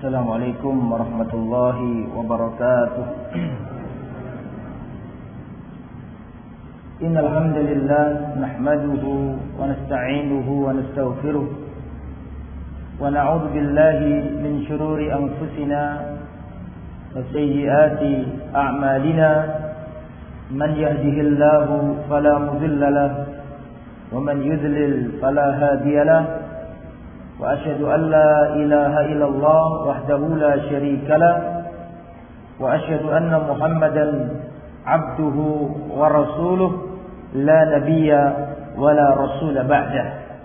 Assalamualaikum warahmatullahi wabarakatuh. Innal hamdalillah nahmaduhu wa nasta'inuhu wa nastaghfiruh wa na'udzu billahi min shururi anfusina wa sayyiati a'malina. Man yahdihillahu fala mudilla lahu wa man yudlil fala hadiya lahu. وأشهد أن لا إله إلا الله وحده لا شريك له وأشهد أن محمدا عبده ورسوله لا نبي ولا رسول بعده.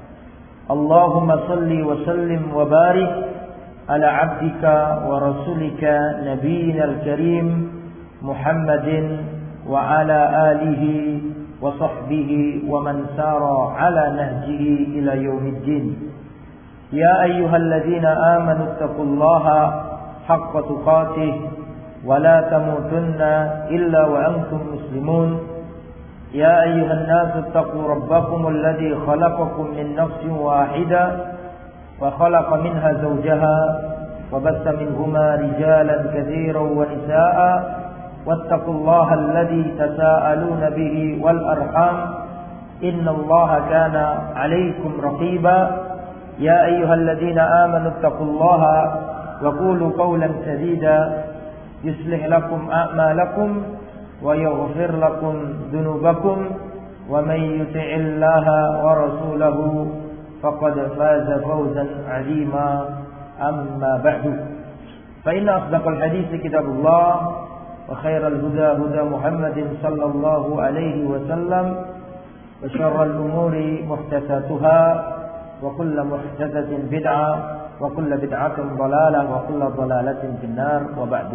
اللهم صل وسلم وبارك على عبدك ورسولك نبينا الكريم محمد وعلى آله وصحبه ومن سار على نهجه إلى يوم الدين. يا أيها الذين آمنوا اتقوا الله حق تقاته ولا تموتن إلا وأنتم مسلمون. يا أيها الناس اتقوا ربكم الذي خلقكم من نفس واحدة وخلق منها زوجها وبث منهما رجالا كثيرا ونساء واتقوا الله الذي تساءلون به والأرحام إن الله كان عليكم رقيبا. يا أيها الذين آمنوا اتقوا الله وقولوا قولا سديدا يصلح لكم أعمالكم ويغفر لكم ذنوبكم ومن يطع الله ورسوله فقد فاز فوزا عظيما. أما بعد فإن أصدق الحديث كتاب الله وخير الهدى هدى محمد صلى الله عليه وسلم وشر الأمور محدثاتها وكل محدثة بدعة وكل بدعة ضلالة وكل ضلالة في النار وبعد.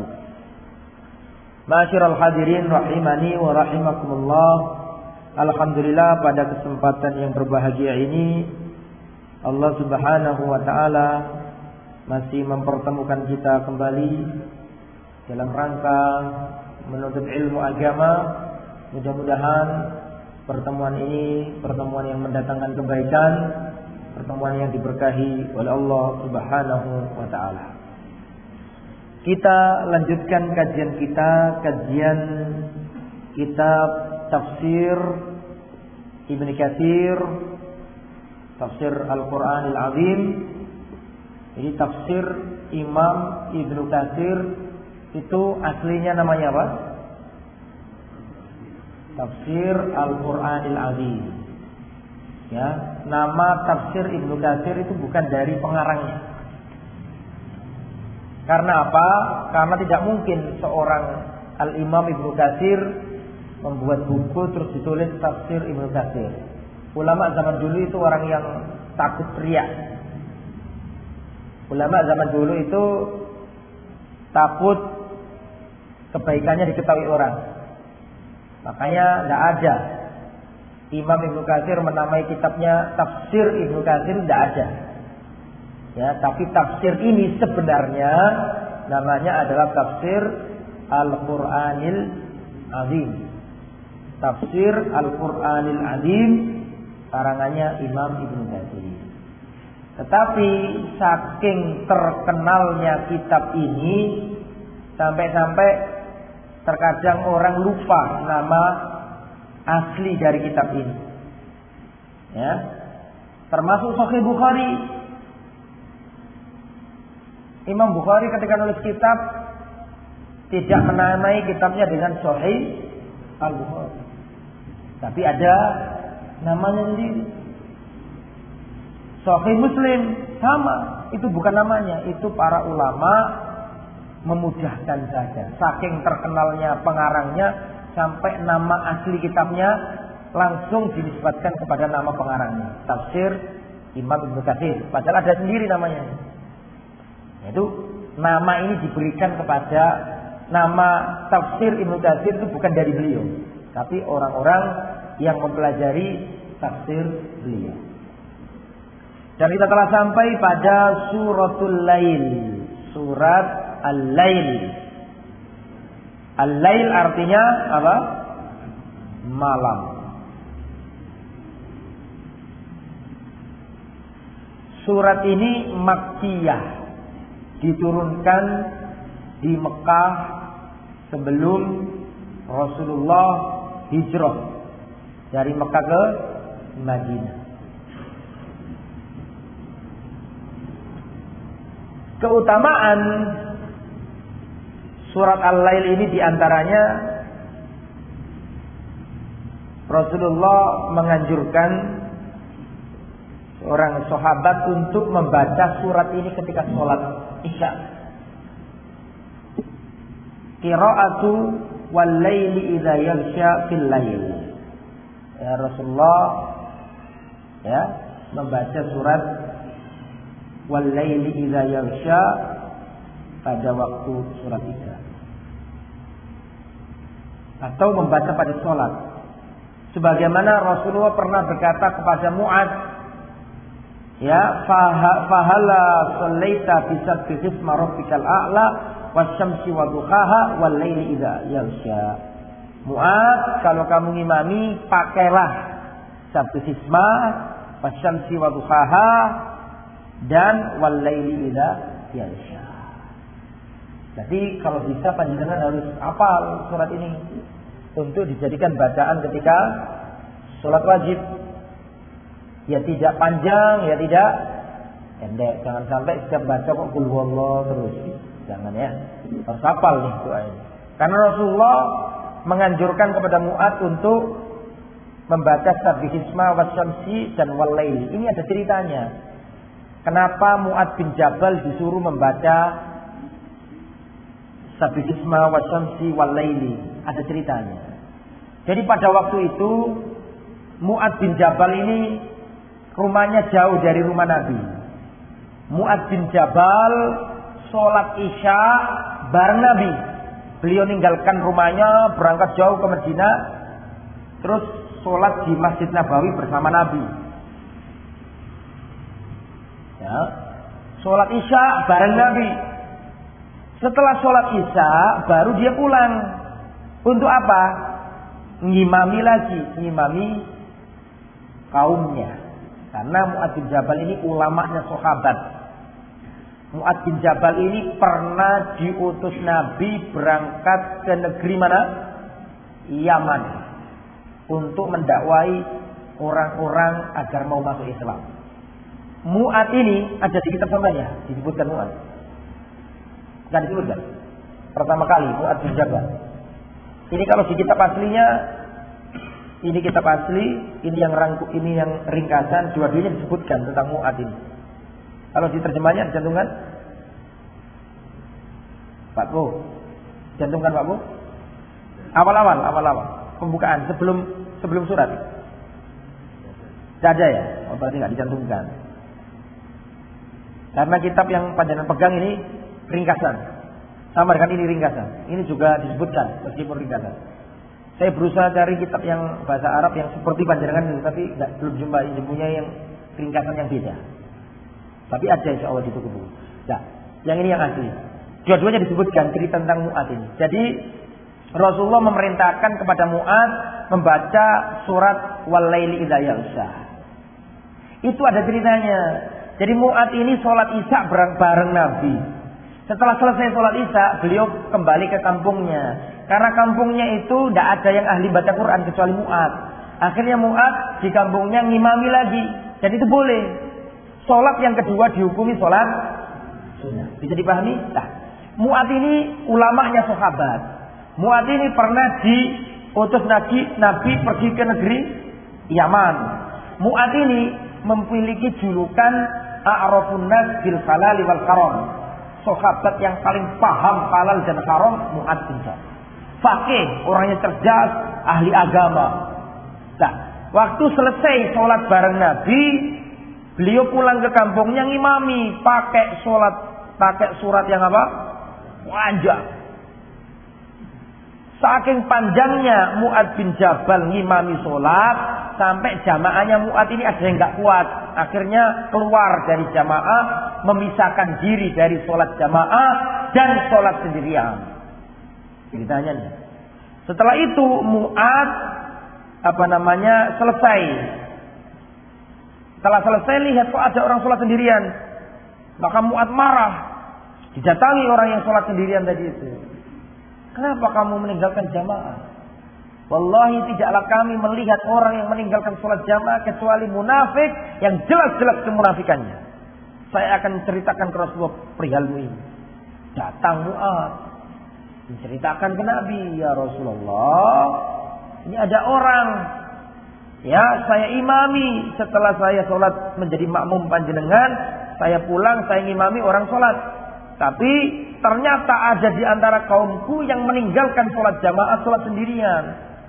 Ma'asyiral hadirin rahimani wa rahimakumullah. Alhamdulillah, pada kesempatan yang berbahagia ini Allah Subhanahu wa taala masih mempertemukan kita kembali dalam rangka menuntut ilmu agama. Mudah-mudahan pertemuan ini pertemuan yang mendatangkan kebaikan, pertemuan yang diberkahi oleh Allah Subhanahu wa taala. Kita lanjutkan kajian kitab tafsir Ibnu Katsir, tafsir Al-Qur'anil Azim. Jadi tafsir Imam Ibnu Katsir itu aslinya namanya apa? Tafsir Al-Qur'anil Azim. Ya, nama tafsir Ibnu Katsir itu bukan dari pengarangnya. Karena apa? Karena tidak mungkin seorang Al-Imam Ibnu Katsir membuat buku terus ditulis tafsir Ibnu Katsir. Ulama zaman dulu itu orang yang takut riya. Ulama zaman dulu itu takut kebaikannya diketahui orang. Makanya tidak ada Imam Ibnu Katsir menamai kitabnya tafsir Ibnu Katsir, tidak ada. Ya, tapi tafsir ini sebenarnya namanya adalah tafsir Al-Qur'anil Azim. Tafsir Al-Qur'anil Azim karangannya Imam Ibnu Katsir. Tetapi saking terkenalnya kitab ini sampai-sampai terkadang orang lupa nama asli dari kitab ini. Ya. Termasuk Sahih Bukhari. Imam Bukhari ketika nulis kitab tidak menamai kitabnya dengan Sahih Al-Bukhari. Tapi ada namanya sendiri. Sahih Muslim sama, itu bukan namanya, itu para ulama memudahkan saja. Saking terkenalnya pengarangnya sampai nama asli kitabnya langsung dinisbatkan kepada nama pengarangnya, tafsir Imam Ibnu Katsir. Padahal ada sendiri namanya. Itu nama ini diberikan kepada nama tafsir Ibnu Katsir itu bukan dari beliau, tapi orang-orang yang mempelajari tafsir beliau. Dan kita telah sampai pada suratul Lail, surat Al-Lail. Al-Lail artinya apa? Malam. Surat ini Makkiyah. diturunkan di Mekah sebelum Rasulullah hijrah dari Mekah ke Madinah. Keutamaan surat Al-Lail ini diantaranya Rasulullah menganjurkan seorang sahabat untuk membaca surat ini ketika sholat Isya. Qira'atu wal laili idza yaghsha fil lail. Ya, Rasulullah ya membaca surat wal laili idza yaghsha pada waktu surat Isya. Atau membaca pada sholat. Sebagaimana Rasulullah pernah berkata kepada Mu'ad, ya fahala shallaita fi sabbi isma rabbikal a'la wasyamsi wadhuhaha wal laili idza yaghsha. Mu'ad, kalau kamu ngimami pakailah sabbi isma wasyamsi wadhuhaha dan wal laili idza yaghsha. Jadi kalau bisa panjenengan harus hafal surat ini untuk dijadikan bacaan ketika sholat wajib. Ya tidak panjang, ya tidak pendek. Jangan sampai setiap baca kok qul huwallahu terus. Jangan ya. Harus hafal nih doa ini. Karena Rasulullah menganjurkan kepada Mu'ad untuk membaca sabbihisma wasyamsi dan wal lail. Ini ada ceritanya. Kenapa Mu'ad bin Jabal disuruh membaca sabbihisma wasyamsi wal laili? Ada ceritanya. Jadi pada waktu itu Mu'ad bin Jabal ini rumahnya jauh dari rumah Nabi. Mu'ad bin Jabal sholat Isya bareng Nabi. Beliau ninggalkan rumahnya, berangkat jauh ke Madinah, terus sholat di Masjid Nabawi bersama Nabi. Ya, sholat Isya bareng Nabi. Setelah sholat Isya baru dia pulang. Untuk apa? Ngimami lagi, ngimami kaumnya. Karena Mu'ad bin Jabal ini ulamanya sahabat. Mu'ad bin Jabal ini pernah diutus Nabi berangkat ke negeri mana? Yaman. Untuk mendakwai orang-orang agar mau masuk Islam. Mu'ad ini ada di kitab samanya, disebutkan Mu'ad. Kan disebutkan? Pertama kali Mu'ad bin Jabal. Ini kalau di kitab aslinya, ini kitab asli, ini yang ringkasan, dua-duanya disebutkan tentang Mu'ad ini. Kalau di terjemahnya dicantumkan Pak Bu, cantumkan Pak Bu. Awal-awal pembukaan sebelum surat. Tidak ada ya? Oh, berarti nggak dicantumkan. Karena kitab yang panjenengan pegang ini ringkasan. Sama dengan ini ringkasan. Ini juga disebutkan meskipun ringkasan. Saya berusaha cari kitab yang bahasa Arab yang seperti panjenengan ini, tapi belum jumpa yang ringkasan yang beda. Tapi ada insya Allah di toko buku. Nah, yang ini yang asli. Dua-duanya disebutkan cerita tentang Mu'ad ini. Jadi Rasulullah memerintahkan kepada Mu'ad membaca surat wal laili idza yaghsha. Itu ada ceritanya. Jadi Mu'ad ini sholat Isya bareng Nabi. Setelah selesai sholat Isya, beliau kembali ke kampungnya. Karena kampungnya itu tidak ada yang ahli baca Quran kecuali Mu'ad. Akhirnya Mu'ad di kampungnya ngimami lagi. Dan itu boleh. Sholat yang kedua dihukumi sholat sunnah. Bisa dipahami? Nah, Mu'ad ini ulamanya sahabat. Mu'ad ini pernah diutus Nabi pergi ke negeri Yaman. Mu'ad ini memiliki julukan A'rafun nas bil halal wal haram. Sahabat yang paling paham halal dan haram Mu'ad bin Jabal. Faqih, orangnya cerdas, ahli agama. Nah, waktu selesai sholat bareng Nabi, beliau pulang ke kampungnya ngimami, pakai surat yang apa? Panjang. Saking panjangnya Mu'ad bin Jabal ngimami sholat, sampai jamaahnya Mu'ad ini ada yang nggak kuat. Akhirnya keluar dari jamaah, memisahkan diri dari sholat jamaah dan sholat sendirian. Ceritanya nih. Setelah itu Mu'ad selesai. Setelah selesai lihat kok ada orang sholat sendirian. Maka Mu'ad marah. Didatangi orang yang sholat sendirian tadi itu. Kenapa kamu meninggalkan jamaah? Wallahi tidaklah kami melihat orang yang meninggalkan sholat jamaah kecuali munafik yang jelas-jelas kemunafikannya. Saya akan ceritakan ke Rasulullah perihalmu ini. Datang Mu'adz menceritakan ke Nabi, ya Rasulullah, ini ada orang, ya saya imami setelah saya sholat menjadi makmum panjenengan, saya pulang saya ngimami orang sholat. Tapi ternyata ada di antara kaumku yang meninggalkan sholat jamaah, sholat sendirian.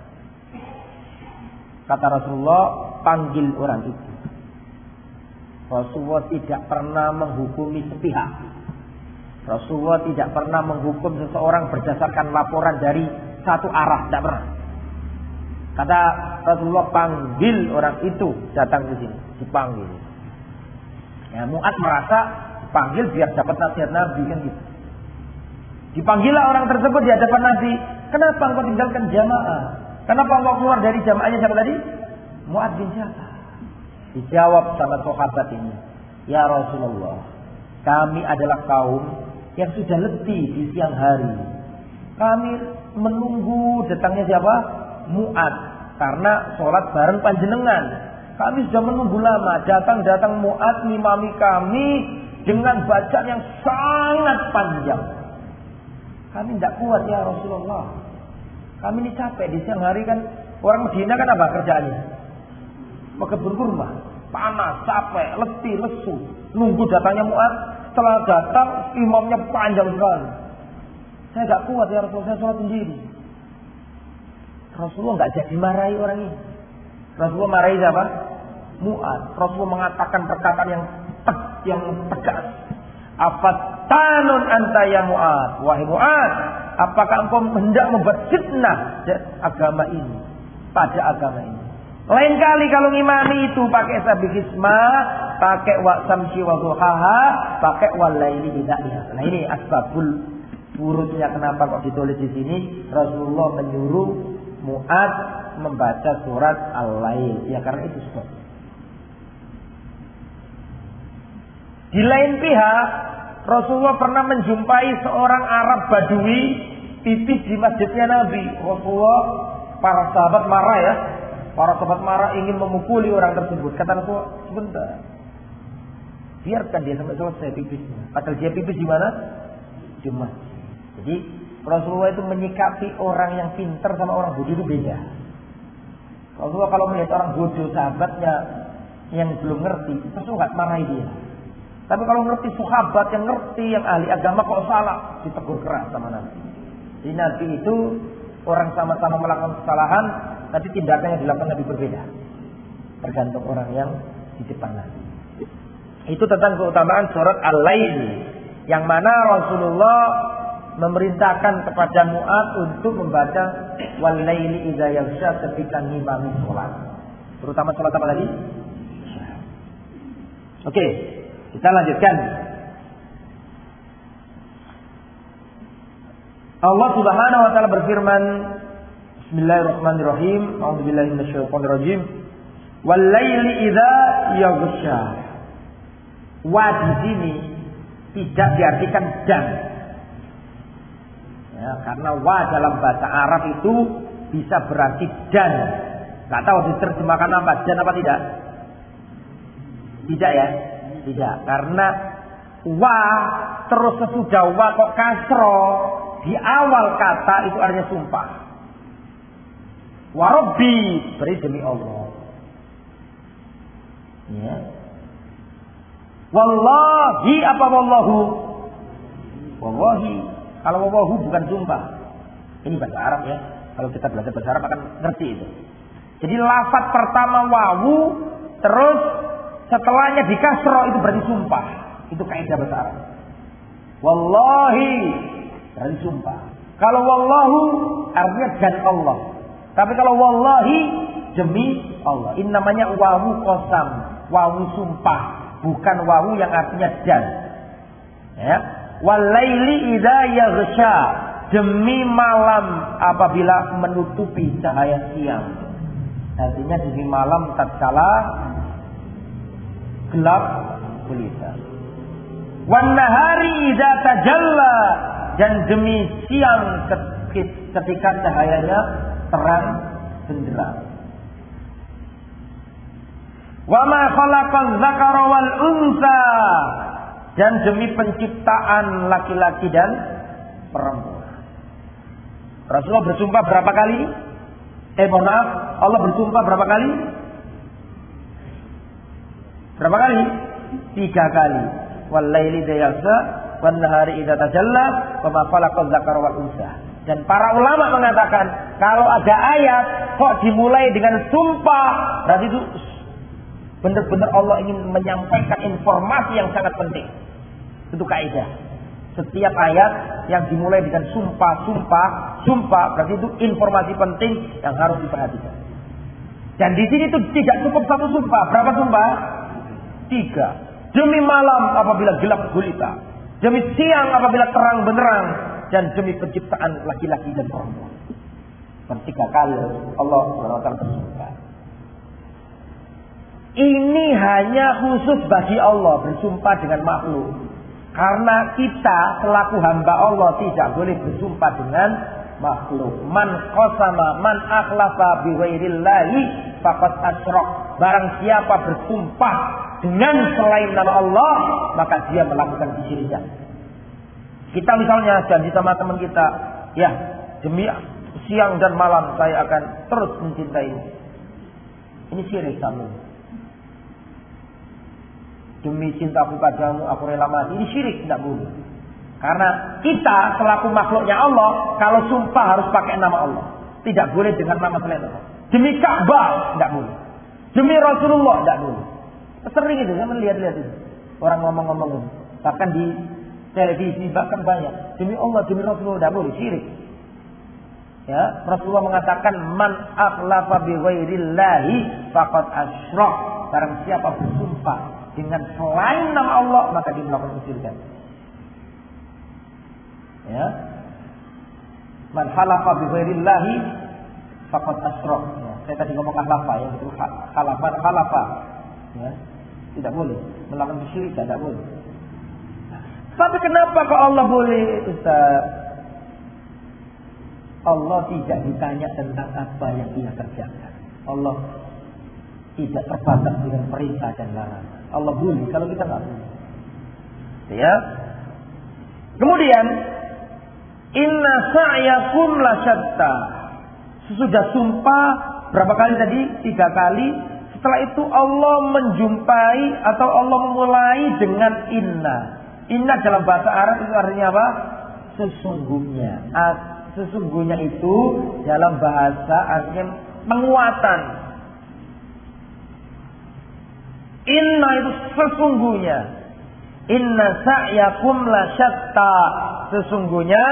Kata Rasulullah, panggil orang itu. Rasulullah tidak pernah menghukumi sepihak. Rasulullah tidak pernah menghukum seseorang berdasarkan laporan dari satu arah, tidak pernah. Kata Rasulullah, panggil orang itu datang ke sini, dipanggil. Ya, Mu'adz merasa dipanggil biar dapat nasihat Nabi kan gitu. Dipanggillah orang tersebut di hadapan Nabi. Kenapa engkau tinggalkan jamaah? Kenapa engkau keluar dari jamaahnya siapa tadi? Mu'adz bin Jabal. Dijawab sama sahabat ini, ya Rasulullah, kami adalah kaum yang sudah letih di siang hari. Kami menunggu datangnya siapa? Mu'adz, karena sholat bareng panjenengan. Kami sudah menunggu lama. Datang Mu'adz ngimami kami dengan bacaan yang sangat panjang. Kami tidak kuat ya Rasulullah. Kami ini capek di siang hari kan. Orang Medina kan apa kerjaannya? Berkebun kurma. Panas, capek, letih, lesu. Nunggu datangnya Mu'adz. Setelah datang imamnya panjang sekali. Saya tidak kuat ya Rasulullah, saya sholat sendiri. Rasulullah nggak jadi marahi orang ini. Rasulullah marahi siapa? Mu'adz. Rasulullah mengatakan perkataan yang tegas. Afatanun anta ya Mu'adz. Wahai Mu'adz, apakah engkau hendak membuat fitnah agama ini, pada agama ini? Lain kali kalau ngimami itu pakai sabihizma, pakai wa samsi wa duhaha, pakai walaili idza. Nah ini asbabul wurudnya kenapa kok ditulis di sini. Rasulullah menyuruh Mu'adz membaca surat Al-Lail. Ya karena itu sebab. Di lain pihak, Rasulullah pernah menjumpai seorang Arab Badui pipis di masjidnya Nabi. Rasulullah, para sahabat marah ya. Para sahabat marah ingin memukuli orang tersebut. Kata Rasulullah, sebentar. Biarkan dia sampai selesai pipisnya. Padahal dia pipis di mana? Di masjid. Jadi Rasulullah itu menyikapi orang yang pintar sama orang bodoh itu beda. Rasulullah kalau melihat orang bodoh sahabatnya yang belum ngerti, Rasulullah nggak marahi dia. Tapi kalau ngerti sahabat yang ngerti, yang ahli agama kok salah, ditegur keras sama Nabi. Jadi Nabi itu orang sama-sama melakukan kesalahan, tapi tindakan yang dilakukan Nabi berbeda. Tergantung orang yang di depan Nabi. Itu tentang keutamaan surat Al-Lail, yang mana Rasulullah memerintahkan kepada Mu'adz untuk membaca wal-laili idza yaghsha ketika ngimami sholat. Terutama sholat apa tadi? Oke, kita lanjutkan. Allah Subhanahu wa taala berfirman, Bismillahirrahmanirrahim. A'udzubillahi minasyaitonirrajim. Wal-laili idza yaghsha. Wa di sini tidak diartikan dan. Ya, karena wa dalam bahasa Arab itu bisa berarti dan. Nggak tahu diterjemahkan apa, dan apa tidak? Tidak ya? Tidak. Karena wa terus sesudah wa kok kasro di awal kata itu artinya sumpah. Wa Rabbi, beri demi Allah. Ya. Wallahi apa wallahu? Wallahi. Kalau wawahu bukan sumpah. Ini bahasa Arab ya. Kalau kita belajar bahasa Arab akan ngerti itu. Jadi lafaz pertama wawu, terus setelahnya di kasro itu berarti sumpah. Itu kaidah bahasa Arab. Wallahi berarti sumpah. Kalau wallahu artinya dan Allah. Tapi kalau wallahi demi Allah. Ini namanya wawu qasam, wawu sumpah, bukan wawu yang artinya dan. Ya. Walaili idza yaghsha, demi malam apabila menutupi cahaya siang. Artinya demi malam tatkala gelap gulita. Wan nahari idza tajalla, dan demi siang ketika cahayanya terang benderang. Wa ma khalaqaz dzakara wal unsa, dan demi penciptaan laki-laki dan perempuan. Rasulullah bersumpah berapa kali? Mohon maaf, Allah bersumpah berapa kali? Berapa kali? 3 kali. Wal laili idza yaghsha wan nahari idza tajalla wa ma khalaqaz dzakara wal unsa. Dan para ulama mengatakan kalau ada ayat kok dimulai dengan sumpah, berarti itu benar-benar Allah ingin menyampaikan informasi yang sangat penting. Itu kaidah. Setiap ayat yang dimulai dengan sumpah, berarti itu informasi penting yang harus diperhatikan. Dan di sini itu tidak cukup satu sumpah. Berapa sumpah? 3. Demi malam apabila gelap gulita, demi siang apabila terang benderang, dan demi penciptaan laki-laki dan perempuan. 3 kali Allah SWT bersumpah. Ini hanya khusus bagi Allah bersumpah dengan makhluk. Karena kita selaku hamba Allah tidak boleh bersumpah dengan makhluk. Man qasama man akhlafa bi ghairillahi faqad asyrak. Barang siapa bersumpah dengan selain nama Allah, maka dia melakukan kesyirikan. Kita misalnya janji sama teman kita, ya demi siang dan malam saya akan terus mencintaimu. Ini syirik sama. Demi cintaku padamu aku rela mati. Ini syirik, tidak boleh. Karena kita selaku makhluknya Allah, kalau sumpah harus pakai nama Allah. Tidak boleh dengan nama selain Allah. Demi Ka'bah, tidak boleh. Demi Rasulullah, tidak boleh. Sering itu, saya melihat-lihat itu. Orang ngomong-ngomong itu. Bahkan di televisi, bahkan banyak. Demi Allah, demi Rasulullah, tidak boleh. Syirik. Ya, Rasulullah mengatakan, Man akhlafa bi ghairillahi faqad asyrak. Barang siapa bersumpah dengan selain nama Allah, maka dia melakukan kesyirikan. Ya. Man halafa bi ghairillahi faqad asyrak. Ya. Saya tadi ngomong halafa, ya, betul halafa. Ya. Tidak boleh melakukan kesyirikan, tidak boleh. Tapi kenapa kok Allah boleh, Ustaz? Allah tidak ditanya tentang apa yang dia kerjakan. Allah tidak terbatas dengan perintah dan larangan. Allah boleh, kalau kita nggak boleh. Ya. Kemudian, inna sa'yakum lasyatta. Sesudah sumpah berapa kali tadi? 3 kali. Setelah itu Allah menjumpai atau Allah memulai dengan inna. Inna dalam bahasa Arab itu artinya apa? Sesungguhnya. Sesungguhnya itu dalam bahasa artinya penguatan. Inna itu sesungguhnya. Inna sa'yakum lasyatta. Sesungguhnya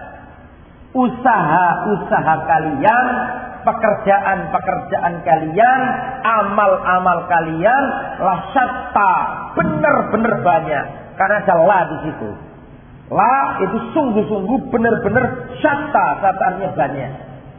usaha-usaha kalian, pekerjaan-pekerjaan kalian, amal-amal kalian lasyatta, benar-benar banyak. Karena ada la di situ. La itu sungguh-sungguh benar-benar syatta, artinya banyak.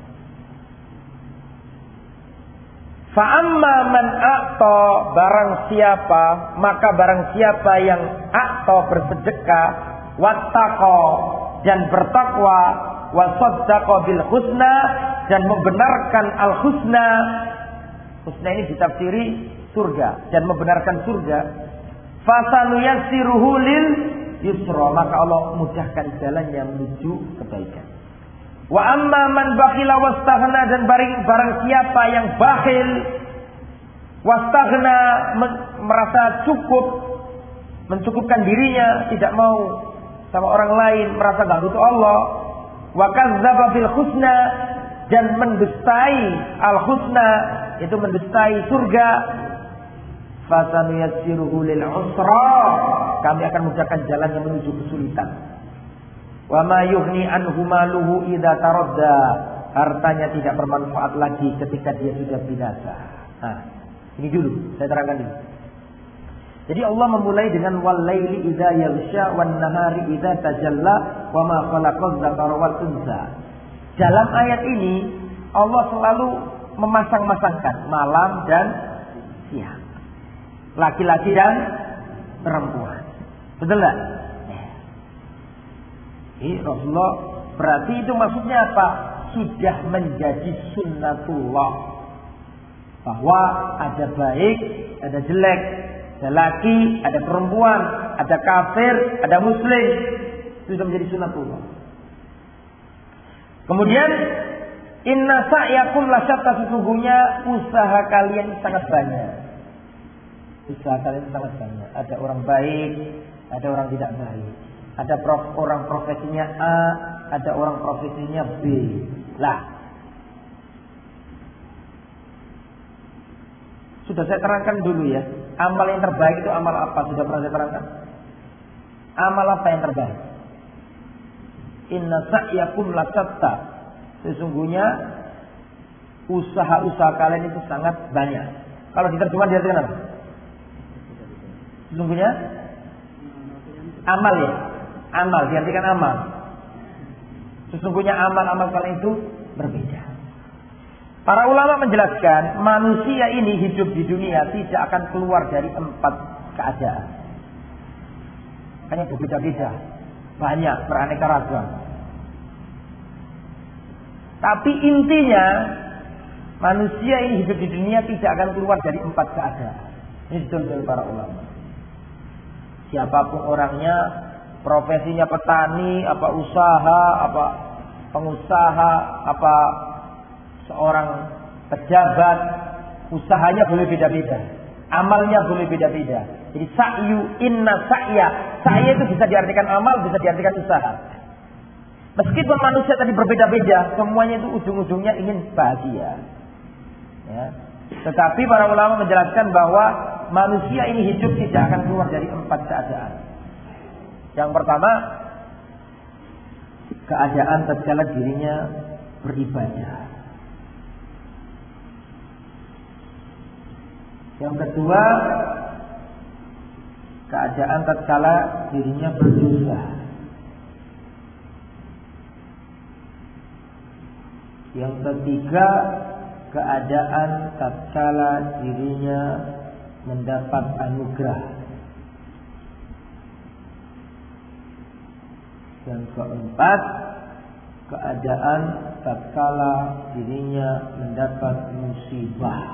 Fa'amma man a'ta, barang siapa, maka barang siapa yang a'ta bersedekah, wattaqa dan bertakwa, wasaddaqa bil husna dan membenarkan al husna. Husna ini ditafsiri surga dan membenarkan surga. Fasanuyassiruhu lil yusra, maka Allah mudahkan jalannya menuju kebaikan. Wa amma man bakhila wastaghna, dan barang siapa yang bakhil, wastaghna merasa cukup, mencukupkan dirinya, tidak mau sama orang lain, merasa enggak butuh Allah, wa kadzdzaba bil husna, dan mendustai al husna, itu mendustai surga, fasanuyassiruhu lil usra, kami akan mudahkan jalannya menuju kesulitan. Wa ma yughni anhu maluhu idza taradda, hartanya tidak bermanfaat lagi ketika dia sudah binasa. Nah, ini dulu saya terangkan dulu. Jadi Allah memulai dengan wal laili idza yaghsha wan nahari idza tajalla wa ma khalaqaz dzakara wal unsa. Dalam ayat ini Allah selalu memasang-masangkan malam dan siang, laki-laki dan perempuan. Betul nggak? Rasulullah berarti itu maksudnya apa? Sudah menjadi sunnatullah. Bahwa ada baik, ada jelek, ada laki, ada perempuan, ada kafir, ada muslim. Itu sudah menjadi sunnatullah. Kemudian inna sa'yakum lasyatta, sesungguhnya usaha kalian sangat banyak. Usaha kalian sangat banyak. Ada orang baik, ada orang tidak baik. Ada orang profesinya A, ada orang profesinya B. Lah, sudah saya terangkan dulu ya. Amal yang terbaik itu amal apa? Sudah pernah saya terangkan? Amal apa yang terbaik? Inna sa'yakum lasyatta, sesungguhnya usaha-usaha kalian itu sangat banyak. Kalau diterjemah diartikan apa? Sesungguhnya amal ya. Amal diartikan amal. Sesungguhnya amal-amal kalian itu berbeda. Para ulama menjelaskan manusia ini hidup di dunia tidak akan keluar dari 4 keadaan. Hanya berbeda-beda, banyak, beraneka ragam. Tapi intinya manusia ini hidup di dunia tidak akan keluar dari 4 keadaan. Ini dituntut para ulama. Siapapun orangnya, profesinya petani, apa usaha, apa pengusaha, apa seorang pejabat, usahanya boleh beda-beda, amalnya boleh beda-beda. Jadi sa'yu, inna sa'ya, sa'ya itu bisa diartikan amal, bisa diartikan usaha. Meskipun manusia tadi berbeda-beda, semuanya itu ujung-ujungnya ingin bahagia. Ya. Tetapi para ulama menjelaskan bahwa manusia ini hidup tidak akan keluar dari 4 keadaan. Yang pertama, keadaan tatkala dirinya beribadah. Yang kedua, keadaan tatkala dirinya berdosa. Yang ketiga, keadaan tatkala dirinya mendapat anugerah. Yang keempat, keadaan tatkala dirinya mendapat musibah.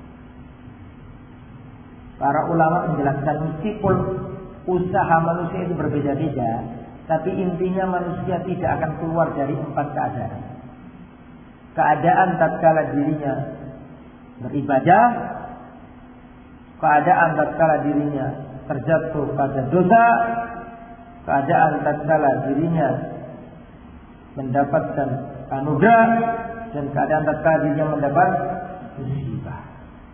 Para ulama menjelaskan meskipun usaha manusia itu berbeda-beda, tapi intinya manusia tidak akan keluar dari 4 keadaan. Keadaan tatkala dirinya beribadah, keadaan tatkala dirinya terjatuh pada dosa, keadaan tatkala dirinya mendapatkan anugerah, dan keadaan tatkala dirinya mendapat musibah.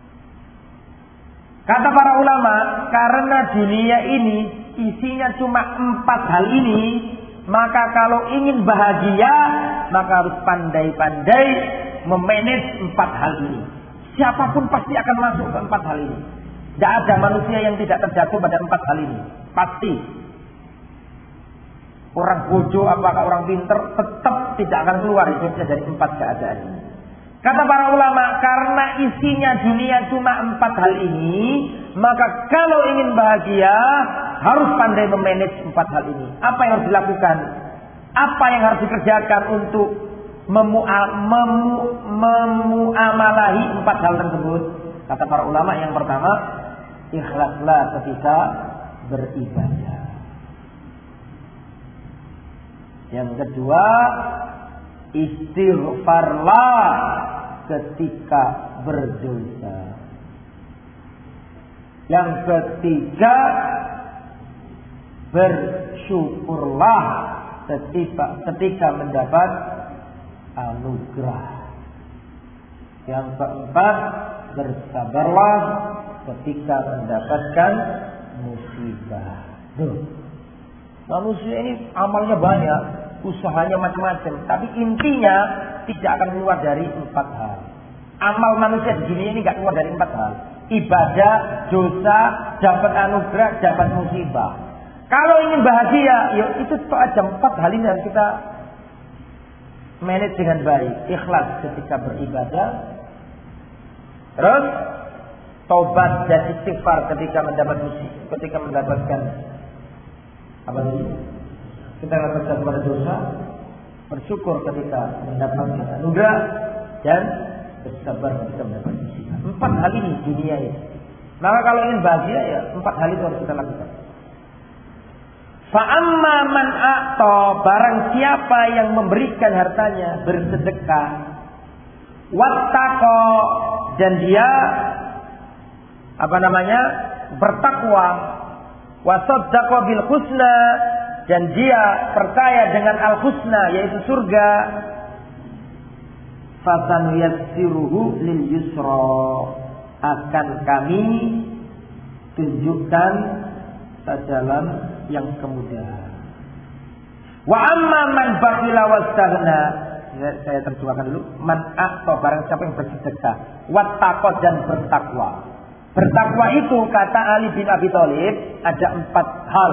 Kata para ulama, karena dunia ini isinya cuma 4 hal ini, maka kalau ingin bahagia, maka harus pandai-pandai memanage 4 hal ini. Siapapun pasti akan masuk ke 4 hal ini. Tidak ada manusia yang tidak terjatuh pada 4 hal ini. Pasti. Orang bodoh apakah orang pinter, tetap tidak akan keluar hidupnya dari 4 keadaan ini. Kata para ulama, karena isinya dunia cuma 4 hal ini, maka kalau ingin bahagia, harus pandai memanage 4 hal ini. Apa yang harus dilakukan? Apa yang harus dikerjakan untuk memuamalahi 4 hal tersebut? Kata para ulama, yang pertama, ikhlaslah ketika beribadah. Yang kedua, istighfarlah ketika berdosa. Yang ketiga, bersyukurlah ketika mendapat anugerah. Yang keempat, bersabarlah ketika mendapatkan musibah. Manusia ini amalnya banyak, usahanya macam-macam, tapi intinya tidak akan keluar dari 4 hal. Amal manusia di dunia ini tidak keluar dari 4 hal. Ibadah, dosa, dapat anugerah, dapat musibah. Kalau ingin bahagia, ya itu aja 4 hal ini harus kita manage dengan baik. Ikhlas ketika beribadah, terus tobat dan istighfar ketika mendapatkan Apa tadi? Kita bertobat pada dosa, bersyukur ketika mendapatkan anugerah, dan bersabar ketika mendapatkan musibah. 4 hal ini dunia ini. Maka kalau ingin bahagia ya 4 hal itu harus kita lakukan. Fa'amma man a'ta, barang siapa yang memberikan hartanya, bersedekah, wattaqa, dan dia bertakwa, wasaddaqa bil husna, dan dia percaya dengan al husna yaitu surga, fasanuyassiruhu lil yusra, akan kami tunjukkan jalan yang kemudahan. Wa amma man bakhila wastaghna, saya terjemahkan dulu. Man a'ta, barang siapa yang bersedekah, wattaqa, dan bertakwa. Bertakwa itu kata Ali bin Abi Thalib ada 4 hal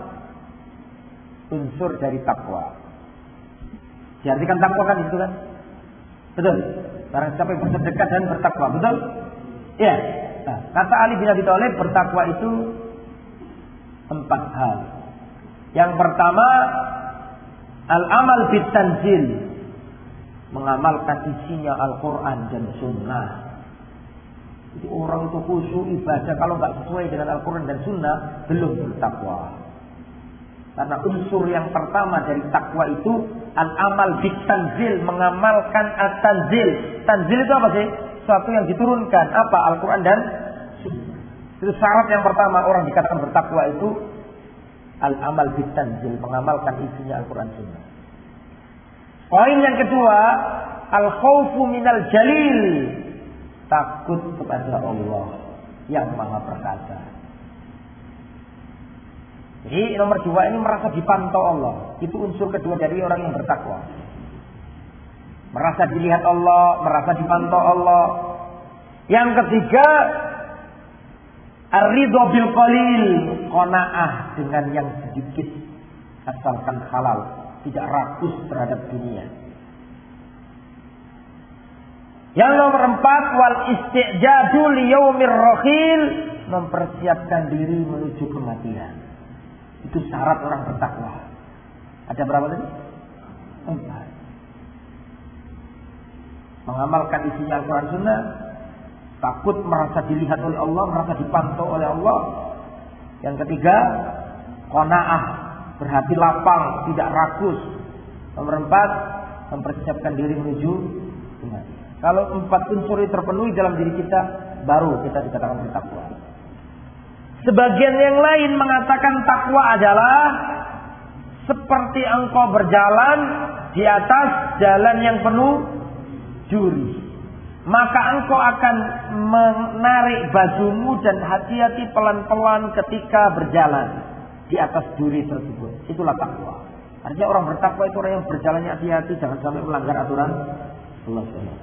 unsur dari takwa. Diartikan takwa kan itu kan? Betul. Barang siapa yang bersedekah dan bertakwa, betul? Ya. Nah, kata Ali bin Abi Thalib bertakwa itu 4 hal. Yang pertama, al-amal bit tanzil, mengamalkan isinya Al-Quran dan Sunnah. Jadi orang itu khusyuk ibadah kalau nggak sesuai dengan Al-Quran dan Sunnah belum bertakwa. Karena unsur yang pertama dari takwa itu al-amal bit tanzil, mengamalkan at-tanzil. Tanzil itu apa sih? Sesuatu yang diturunkan, apa? Al-Quran dan Sunnah. Itu syarat yang pertama orang dikatakan bertakwa itu al-amal bit tanzil, mengamalkan isinya Al-Quran Sunnah. Poin yang kedua, al-khawfu minal jalil, takut kepada Allah yang Maha Perkasa. Jadi nomor 2 ini merasa dipantau Allah. Itu unsur kedua dari orang yang bertakwa. Merasa dilihat Allah, merasa dipantau Allah. Yang ketiga, ar-ridha bil qalil, qanaah dengan yang sedikit asalkan halal, tidak rakus terhadap dunia. Yang nomor 4, wal istijadu li yaumir rakhil, mempersiapkan diri menuju kematian. Itu syarat orang bertakwa. Ada berapa tadi? 4. Mengamalkan isinya Al-Quran Sunnah, takut merasa dilihat oleh Allah, merasa dipantau oleh Allah. Yang ketiga, qanaah, berhati lapang, tidak rakus. Nomor 4, mempersiapkan diri menuju kematian. Kalau 4 unsur itu terpenuhi dalam diri kita, baru kita dikatakan bertakwa. Sebagian yang lain mengatakan takwa adalah seperti engkau berjalan di atas jalan yang penuh duri. Maka engkau akan menarik bajumu dan hati-hati pelan-pelan ketika berjalan di atas duri tersebut. Itulah takwa. Artinya orang bertakwa itu orang yang berjalannya hati-hati, jangan sampai melanggar aturan Allah SWT.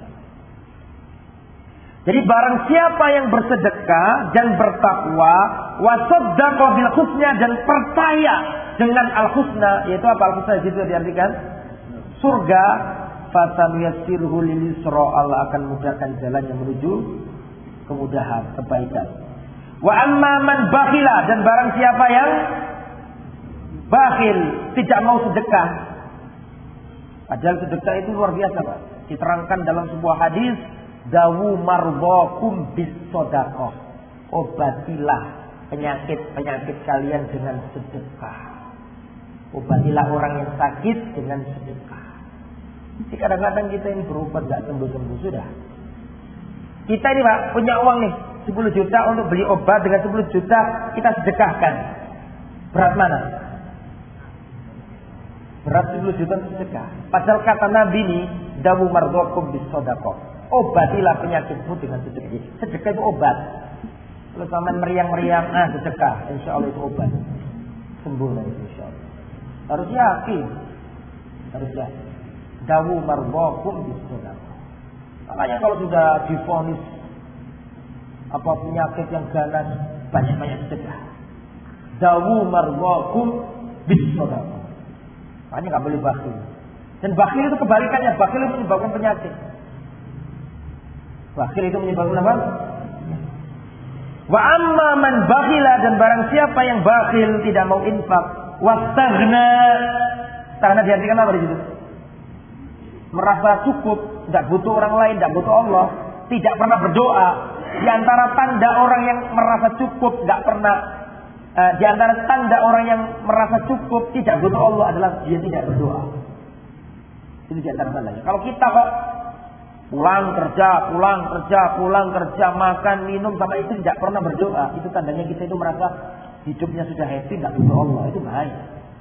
Jadi barang siapa yang bersedekah dan bertakwa, wasaddaqa bil husna, dan percaya dengan al-husna, yaitu apa al-husna itu diartikan surga, fasanuyassiruhu lil yusra, Allah akan mudahkan jalan yang menuju kemudahan, kebaikan. Wa amma man bakhila, dan barang siapa yang bakhil, tidak mau sedekah. Padahal sedekah itu luar biasa, Pak. Diterangkan dalam sebuah hadis, dawu marbakum bis shadaqah, obatilah penyakit-penyakit kalian dengan sedekah. Obatilah orang yang sakit dengan sedekah. Jadi kadang-kadang kita ini berobat gak sembuh-sembuh sudah. Kita ini Pak punya uang nih 10 juta untuk beli obat, dengan 10 juta kita sedekahkan. Berat mana? Berat 10 juta sedekah. Padahal kata Nabi ini, dawu marbakum bis shadaqah, obatilah penyakitmu dengan sedekah. Sedekah itu obat. Kalau sama meriang-meriang, sedekah, insya Allah itu obat. Sembuh nanti insya Allah. Harus yakin. Harus yakin. Dawu marbakum bis shadaqah. Makanya kalau sudah divonis apa penyakit yang ganas, banyak-banyak sedekah. Dawu marbakum bis shadaqah. Makanya nggak boleh bakhil. Dan bakhil itu kebalikannya. Bakhil itu menyebabkan penyakit. Bakhil itu menyebabkan apa? Wa amma man bakhila, dan barang siapa yang bakhil, tidak mau infak, Wastaghna. Istaghna diartikan apa di situ? Merasa cukup, tidak butuh orang lain, tidak butuh Allah, tidak pernah berdoa. Di antara tanda orang yang merasa cukup, tidak pernah. Di antara tanda orang yang merasa cukup, tidak butuh Allah adalah dia tidak berdoa. Itu di antara tandanya. Kalau kita kok pulang kerja, makan, minum sama istri tidak pernah berdoa, itu tandanya kita itu merasa hidupnya sudah happy, tidak butuh Allah. Itu bahaya.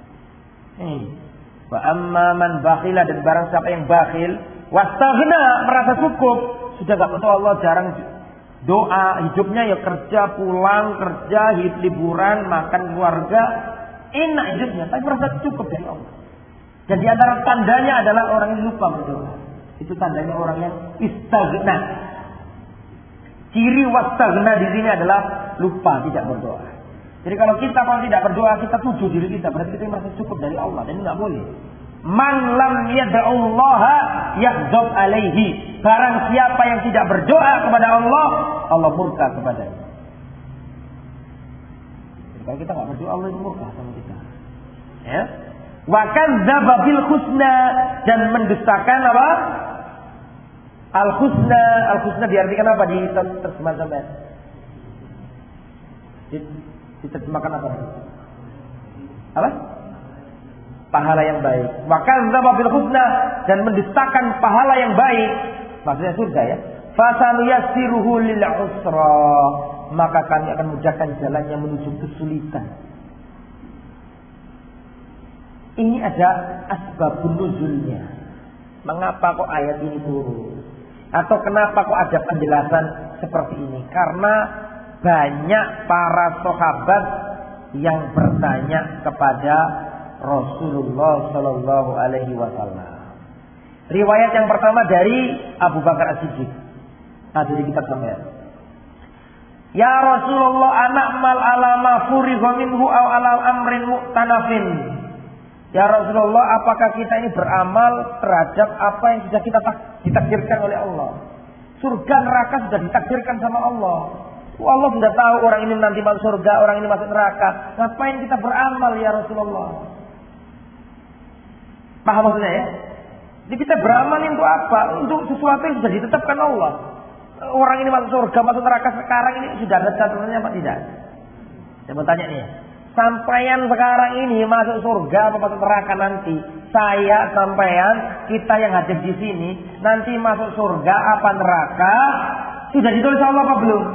Wa amma man bakhila, dan barang siapa yang bakhil, wastaghna, merasa cukup, sudah enggak butuh Allah, jarang doa, hidupnya ya kerja, pulang kerja, liburan, makan keluarga, enak hidupnya, tapi merasa cukup dari Allah. Dan di antara tandanya adalah orang yang lupa berdoa. Itu tandanya orang yang istaghna. Ciri wastaghna di sini adalah lupa, tidak berdoa. Jadi kalau tidak berdoa, kita tuduh diri kita, berarti kita merasa cukup dari Allah, dan ini enggak boleh. Man lam yad'ullaha yaghdab alaihi. Barang siapa yang tidak berdoa kepada Allah, Allah murka kepadanya. Jadi kalau kita enggak berdoa, Allah itu murka sama kita. Ya. Wa kadzdzaba bil husna, dan mendustakan apa? Al husna. Al husna diartikan apa di terjemahan sampean? Diterjemahkan apa? Apa? Pahala yang baik. Wa kadzdzaba bil husna, dan mendustakan pahala yang baik. Maksudnya surga ya. Fasanuyassiruhu lil usra, maka kami akan mudahkan jalannya menuju kesulitan. Ini ada asbabun nuzulnya. Mengapa kok ayat ini turun? Atau kenapa kok ada penjelasan seperti ini? Karena banyak para sahabat yang bertanya kepada Rasulullah Sallallahu Alaihi Wasallam. Riwayat yang pertama dari Abu Bakar As-Siddiq. Ada di kitab sampean. Ya Rasulullah, ana'mal ala ma furigha minhu aw ala amrin mu'tanafin. Ya Rasulullah, apakah kita ini beramal terhadap apa yang sudah kita ditakdirkan oleh Allah? Surga neraka sudah ditakdirkan sama Allah. Allah sudah tahu orang ini nanti masuk surga, orang ini masuk neraka. Ngapain kita beramal ya Rasulullah? Paham maksudnya ya? Jadi kita beramal untuk apa? Untuk sesuatu yang sudah ditetapkan Allah. Orang ini masuk surga, masuk neraka sekarang ini sudah ada catatannya apa tidak? Saya mau tanya nih ya. Sampaian sekarang ini masuk surga apa masuk neraka nanti? Saya sampaian, kita yang hadir di sini nanti masuk surga apa neraka? Sudah ditulis Allah apa belum?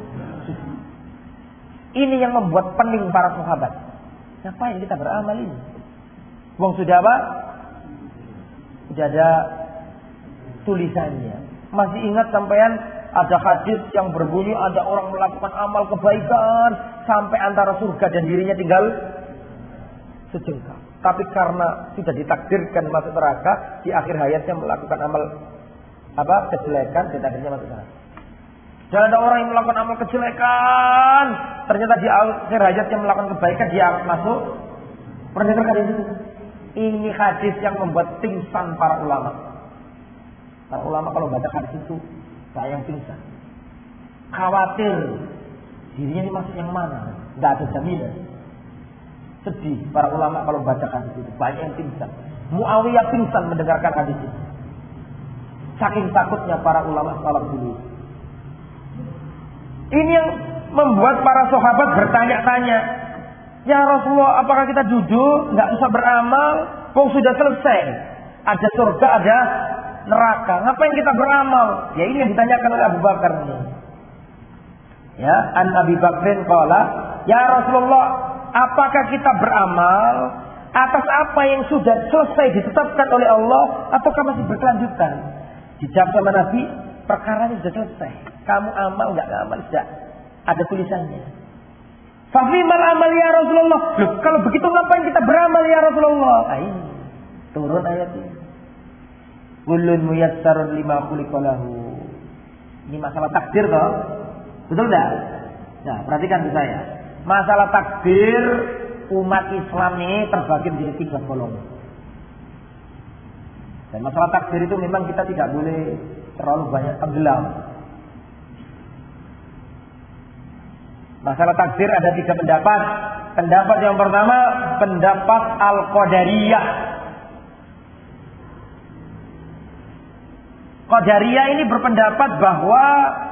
Ini yang membuat pening para sahabat. Ngapain kita beramal ini? Wong sudah apa? Sudah ada tulisannya. Masih ingat sampaian ada hadis yang berbunyi ada orang melakukan amal kebaikan sampai antara surga dan dirinya tinggal sejengkal. Tapi karena sudah ditakdirkan masuk neraka, di akhir hayatnya melakukan amal kejelekan, dan akhirnya masuk neraka. Dan ada orang yang melakukan amal kejelekan, ternyata di akhir hayatnya melakukan kebaikan, dia masuk. Pernah dengar hadis itu? Ini hadis yang membuat pingsan para ulama. Para ulama kalau baca hadis itu kayak yang pingsan. Khawatir dirinya ini masuk yang mana? Tidak ada jaminan. Sedih para ulama kalau baca hadis itu. Banyak yang pingsan. Muawiyah pingsan mendengarkan hadis itu. Saking takutnya para ulama salaf dulu. Ini yang membuat para sahabat bertanya-tanya. Ya Rasulullah, apakah kita duduk nggak usah beramal? Kok sudah selesai? Ada surga, ada neraka. Ngapain kita beramal? Ya ini yang ditanyakan oleh Abu Bakar ini. Ya, an Abi Bakrin qala, ya Rasulullah, apakah kita beramal atas apa yang sudah selesai ditetapkan oleh Allah, ataukah masih berkelanjutan? Dijawab sama Nabi, perkaranya sudah selesai. Kamu amal nggak amal, sudah ada tulisannya. Fafimal amal ya Rasulullah. Loh, kalau begitu ngapain kita beramal ya Rasulullah? Ini turun ayat ini. Kullun muyassarun lima khuliqa lahu. Ini masalah takdir toh. Betul enggak? Nah, perhatikan saya. Masalah takdir umat Islam ini terbagi menjadi 3 golongan. Dan masalah takdir itu memang kita tidak boleh terlalu banyak tenggelam. Masalah takdir ada 3 pendapat. pendapat yang pertama, pendapat Al-Qadariyah. Qadariyah ini berpendapat bahwa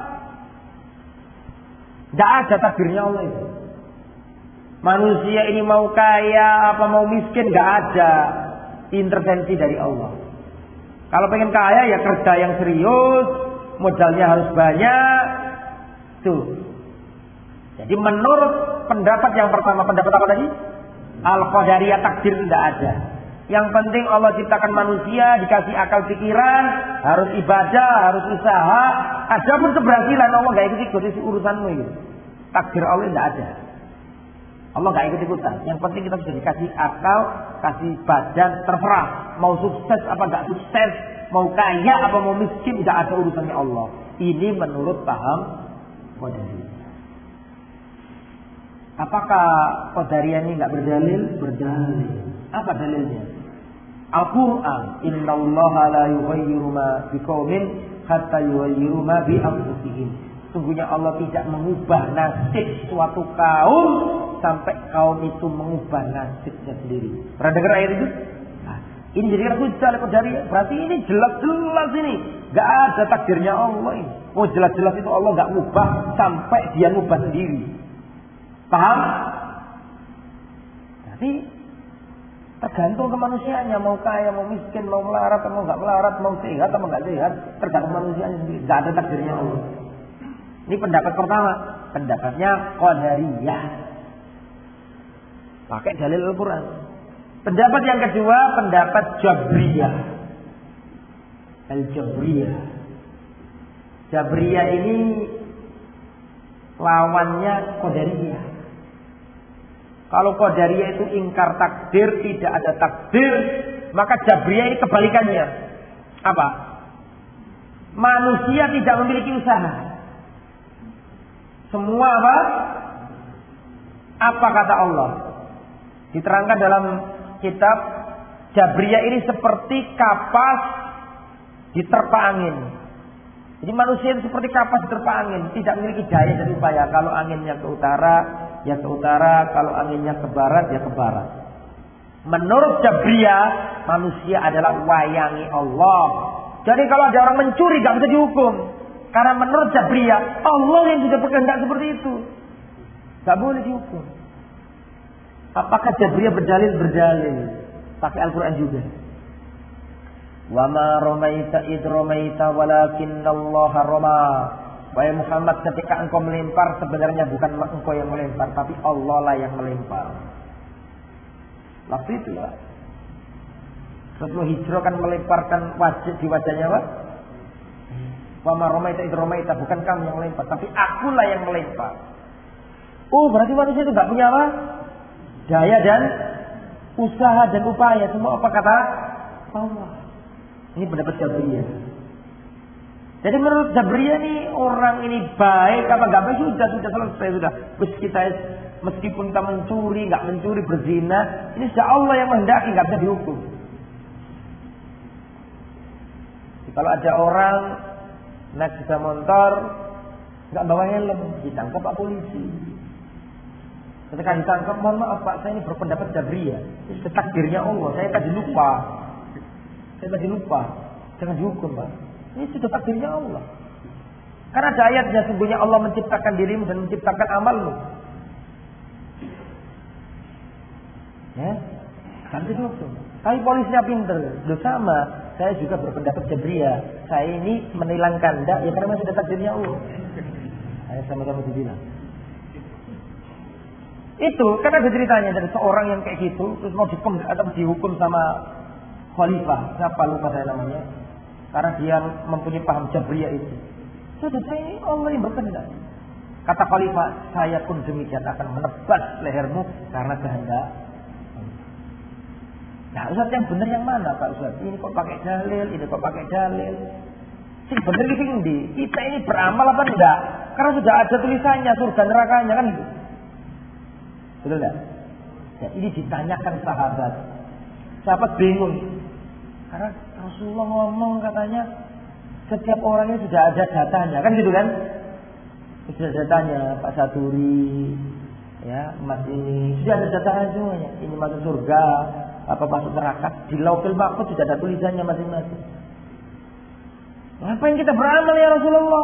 tidak ada takdirnya Allah itu. Manusia ini mau kaya apa mau miskin, tidak ada intervensi dari Allah. Kalau pengen kaya ya kerja yang serius, modalnya harus banyak. Tuh. Jadi menurut pendapat yang pertama, pendapat apa tadi? Al-Qadariyah, takdir tidak ada. Yang penting Allah ciptakan manusia, dikasih akal pikiran, harus ibadah, harus usaha. Adapun keberhasilan Allah nggak ikut-ikut itu urusanmu itu. Takdir Allah tidak ada. Allah nggak ikut-ikutan. Yang penting kita sudah dikasih akal, kasih badan, terserah. Mau sukses apa nggak sukses, mau kaya apa mau miskin, tidak ada urusannya Allah. Ini menurut paham Qadariyah. Apakah Qadariyah ini nggak berdalil? Berdalil. Apa dalilnya? Al-Quran. Innallaha la yughayyiru ma biqaumin hatta yughayyiru ma bi anfusihim. Sungguhnya Allah tidak mengubah nasib suatu kaum sampai kaum itu mengubah nasibnya sendiri. Pernah dengar ayat itu? Nah, ini jadi hujjah Qadariyah. Berarti ini jelas-jelas ini nggak ada takdirnya Allah ini. Oh jelas-jelas itu Allah nggak ngubah sampai dia ngubah sendiri. Paham? Jadi tergantung ke manusianya, mau kaya, mau miskin, mau melarat, mau nggak melarat, mau sehat, atau nggak sehat, tergantung manusianya sendiri. Nggak ada takdirnya Allah. Ini pendapat pertama, pendapatnya Qadariyah. Pakai dalil Al-Quran. Pendapat yang kedua, pendapat Jabriyah. Al-Jabriyah. Jabriyah ini lawannya Qadariyah. Kalau Qadariyah itu ingkar takdir, tidak ada takdir, maka Jabriyah ini kebalikannya. Apa? Manusia tidak memiliki usaha. Semua apa? Apa kata Allah? Diterangkan dalam kitab, Jabriyah ini seperti kapas diterpa angin. Jadi manusia itu seperti kapas diterpa angin, tidak memiliki daya dan upaya. Kalau anginnya ke utara, ya ke utara. Kalau anginnya ke barat, ya ke barat. Menurut Jabriyah, manusia adalah wayangi Allah. Jadi kalau ada orang mencuri, gak bisa dihukum. Karena menurut Jabriyah, Allah yang sudah berkehendak seperti itu. Gak boleh dihukum. Apakah Jabriyah berdalil? Berdalil. Pakai Al-Quran juga. Wa ma ramaita id ramaita walakinallaha rama. Wahai Muhammad, ketika engkau melempar, sebenarnya bukan engkau yang melempar, tapi Allah lah yang melempar. Waktu itu ya, Rasulullah hijrah kan melemparkan wajah di wajahnya apa? Wa ma ramaita id ramaita, bukan kamu yang melempar, tapi akulah yang melempar. Oh, berarti manusia itu enggak punya apa? Daya dan usaha dan upaya. Semua apa kata Allah. Ini pendapat Jabriyah. Jadi menurut Jabriyah nih, orang ini baik apa enggak baik sudah selesai sudah. Meskipun kita mencuri, enggak mencuri, berzina, ini sudah Allah yang menghendaki, enggak bisa dihukum. Kalau ada orang naik sepeda motor enggak bawa helm, ditangkap Pak polisi. Ketika ditangkap, mohon maaf Pak, saya ini berpendapat Jabriyah. Itu takdirnya Allah, saya tadi lupa. Jangan dihukum Pak. Ini sudah takdirnya Allah. Karena ada ayatnya, sungguhnya Allah menciptakan dirimu dan menciptakan amalmu. Ya, nanti dihukum. Tapi polisinya pinter. Sudah sama, saya juga berpendapat Jabriyah. Saya ini menilang kanda, ya karena sudah takdirnya Allah. Saya sama-sama dibilang. Itu kan ada ceritanya dari seorang yang kayak gitu, terus mau dihukum sama khalifah, siapa lupa saya namanya, karena dia mempunyai paham Jabriyah itu. Sudah saya Allah yang berkehendak. Kata khalifah, saya pun demikian akan menebas lehermu karena kehendak. Nah, Ustaz yang benar yang mana Pak Ustaz? Ini kok pakai dalil, ini kok pakai dalil. Sing benar itu ndi? Kita ini beramal apa enggak? Karena sudah ada tulisannya surga nerakanya kan itu. Betul enggak? Ya, ini ditanyakan sahabat. Sahabat bingung. Karena Rasulullah ngomong katanya setiap orangnya sudah ada datanya, kan gitu kan? Sudah datanya Pak Saduri, Ya, emas ini sudah ada datanya semuanya. Ini masuk surga, apa masuk neraka. Di Lauhul Mahfuz sudah ada tulisannya masing-masing. Ngapain kita beramal ya Rasulullah?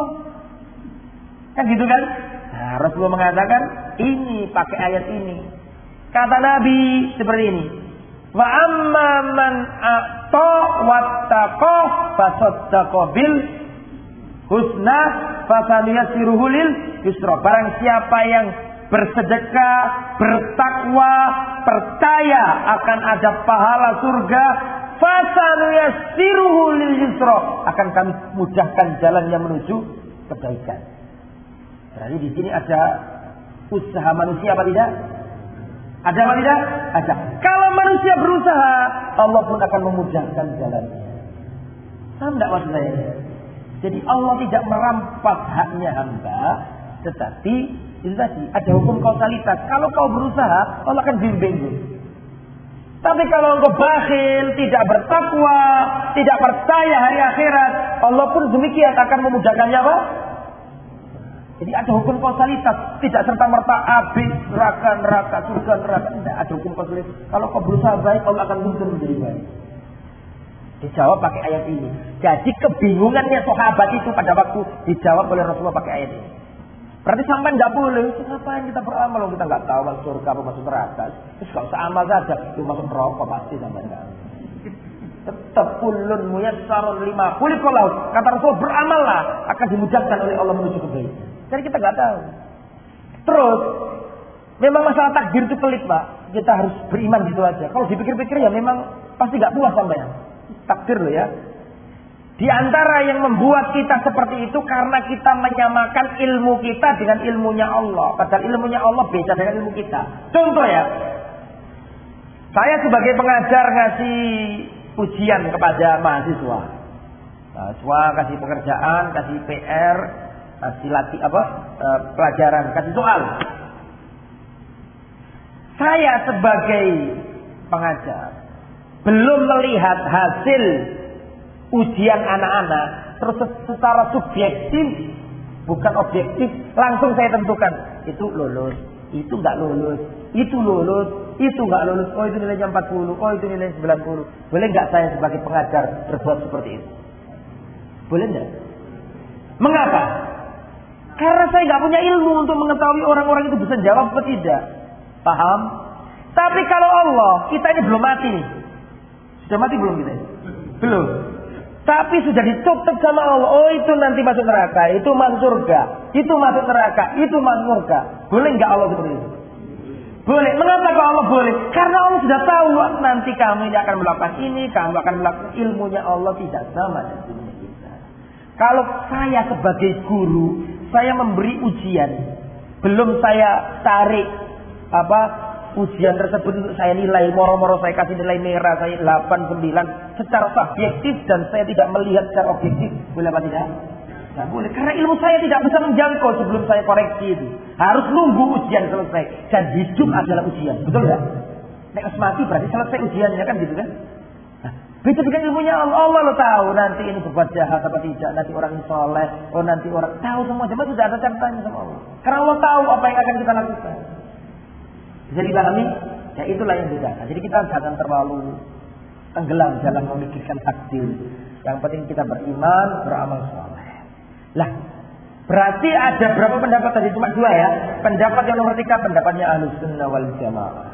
Kan gitu kan? Nah, Rasulullah mengatakan ini pakai ayat ini. Kata Nabi seperti ini. Wa amma man a'ta wattaqa fasaddaqa bil husna fasaniyasiruhu lil yusra. Barang siapa yang bersedekah, bertakwa, percaya akan ada pahala surga, fasaniyasiruhu lil yusra, akan kami mudahkan jalannya menuju kebaikan. Berarti di sini ada usaha manusia apa tidak? Ada apa tidak? Ada. Kalau manusia berusaha, Allah pun akan memudahkan jalannya. Paham tidak maksud saya? Jadi Allah tidak merampas haknya hamba, tetapi itu tadi ada hukum kausalitas. Kalau kau berusaha, Allah akan bimbing. Tapi kalau engkau bakhil, tidak bertakwa, tidak percaya hari akhirat, Allah pun demikian akan memudahkannya apa? Jadi ada hukum kausalitas, tidak serta-merta habis neraka, surga, neraka. Tidak ada hukum kausalitas. Kalau kau berusaha baik, Allah akan tuntun menjadi baik. Dijawab pakai ayat ini. Jadi kebingungannya sahabat itu pada waktu dijawab oleh Rasulullah pakai ayat ini. Berarti sampai tidak boleh. Ngapain kita beramal? Kita nggak tahu masuk surga apa masuk neraka. Terus kalau seamal saja, itu masuk neraka pasti sampai enggak. Tetap kulun muyassarun lima khuliqalahu. Kata Rasul, beramallah akan dimudahkan oleh Allah menuju kebaikan. Jadi kita nggak tahu. Terus memang masalah takdir itu pelik, Pak. Kita harus beriman gitu aja. Kalau dipikir-pikir ya memang pasti nggak puas sampean. Takdir loh ya. Di antara yang membuat kita seperti itu karena kita menyamakan ilmu kita dengan ilmunya Allah. Padahal ilmunya Allah beda dengan ilmu kita. Contoh ya. Saya sebagai pengajar ngasih ujian kepada mahasiswa. Mahasiswa kasih pekerjaan, kasih PR, kasih latih pelajaran, kasih soal. Saya sebagai pengajar belum melihat hasil ujian anak-anak, terus secara subjektif, bukan objektif, langsung saya tentukan itu lulus, itu nggak lulus, itu lulus, itu nggak lulus. Oh itu nilainya 40, oh itu nilainya 90. Boleh nggak saya sebagai pengajar berbuat seperti itu? Boleh nggak? Mengapa? Karena saya nggak punya ilmu untuk mengetahui orang-orang itu bisa jawab atau tidak. Paham? Tapi kalau Allah, kita ini belum mati nih. Sudah mati belum kita? Belum. Tapi sudah ditutup sama Allah. Oh itu nanti masuk neraka, itu masuk surga, itu masuk neraka, itu masuk surga. Boleh nggak Allah seperti itu? Boleh. Mengapa kalau Allah boleh? Karena Allah sudah tahu nanti kamu ini akan melakukan ini, kamu akan melakukan. Ilmunya Allah tidak sama dengan ilmu kita. Kalau saya sebagai guru, saya memberi ujian, belum saya tarik ujian tersebut untuk saya nilai, moro-moro saya kasih nilai merah, saya 8, 9 secara subjektif dan saya tidak melihat secara objektif, boleh apa tidak? Tidak boleh, karena ilmu saya tidak bisa menjangkau sebelum saya koreksi itu. Harus nunggu ujian selesai, dan hidup adalah ujian, betul tidak? Nek mati berarti selesai ujiannya kan gitu kan? Nah, beda dengan ilmunya Allah. Allah lo tahu nanti ini berbuat jahat apa tidak, nanti orang ini soleh, oh nanti orang tahu semua, cuma sudah ada catatannya sama Allah. Karena Allah tahu apa yang akan kita lakukan. Bisa dipahami? Ya itulah yang bedakan. Jadi kita jangan terlalu tenggelam dalam memikirkan takdir. Yang penting kita beriman, beramal saleh. Lah, berarti ada berapa pendapat tadi? Cuma 2 ya. Pendapat yang nomor 3 pendapatnya Ahlus Sunnah wal Jamaah.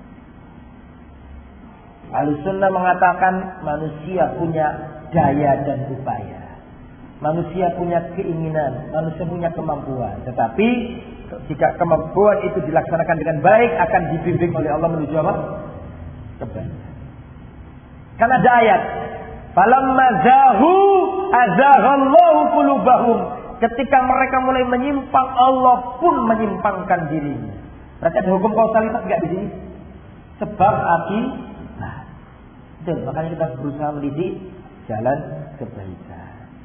Ahlus Sunnah mengatakan manusia punya daya dan upaya. Manusia punya keinginan, manusia punya kemampuan. Tetapi jika kemampuan itu dilaksanakan dengan baik, akan dibimbing oleh Allah menuju apa? Kebaikan. Kan ada ayat, falamma zahu azaghallahu qulubahum. Ketika mereka mulai menyimpang, Allah pun menyimpangkan dirinya. Berarti ada hukum kausalitas enggak di sini? Sebab akibat. Betul, makanya kita berusaha mendidik jalan kebaikan.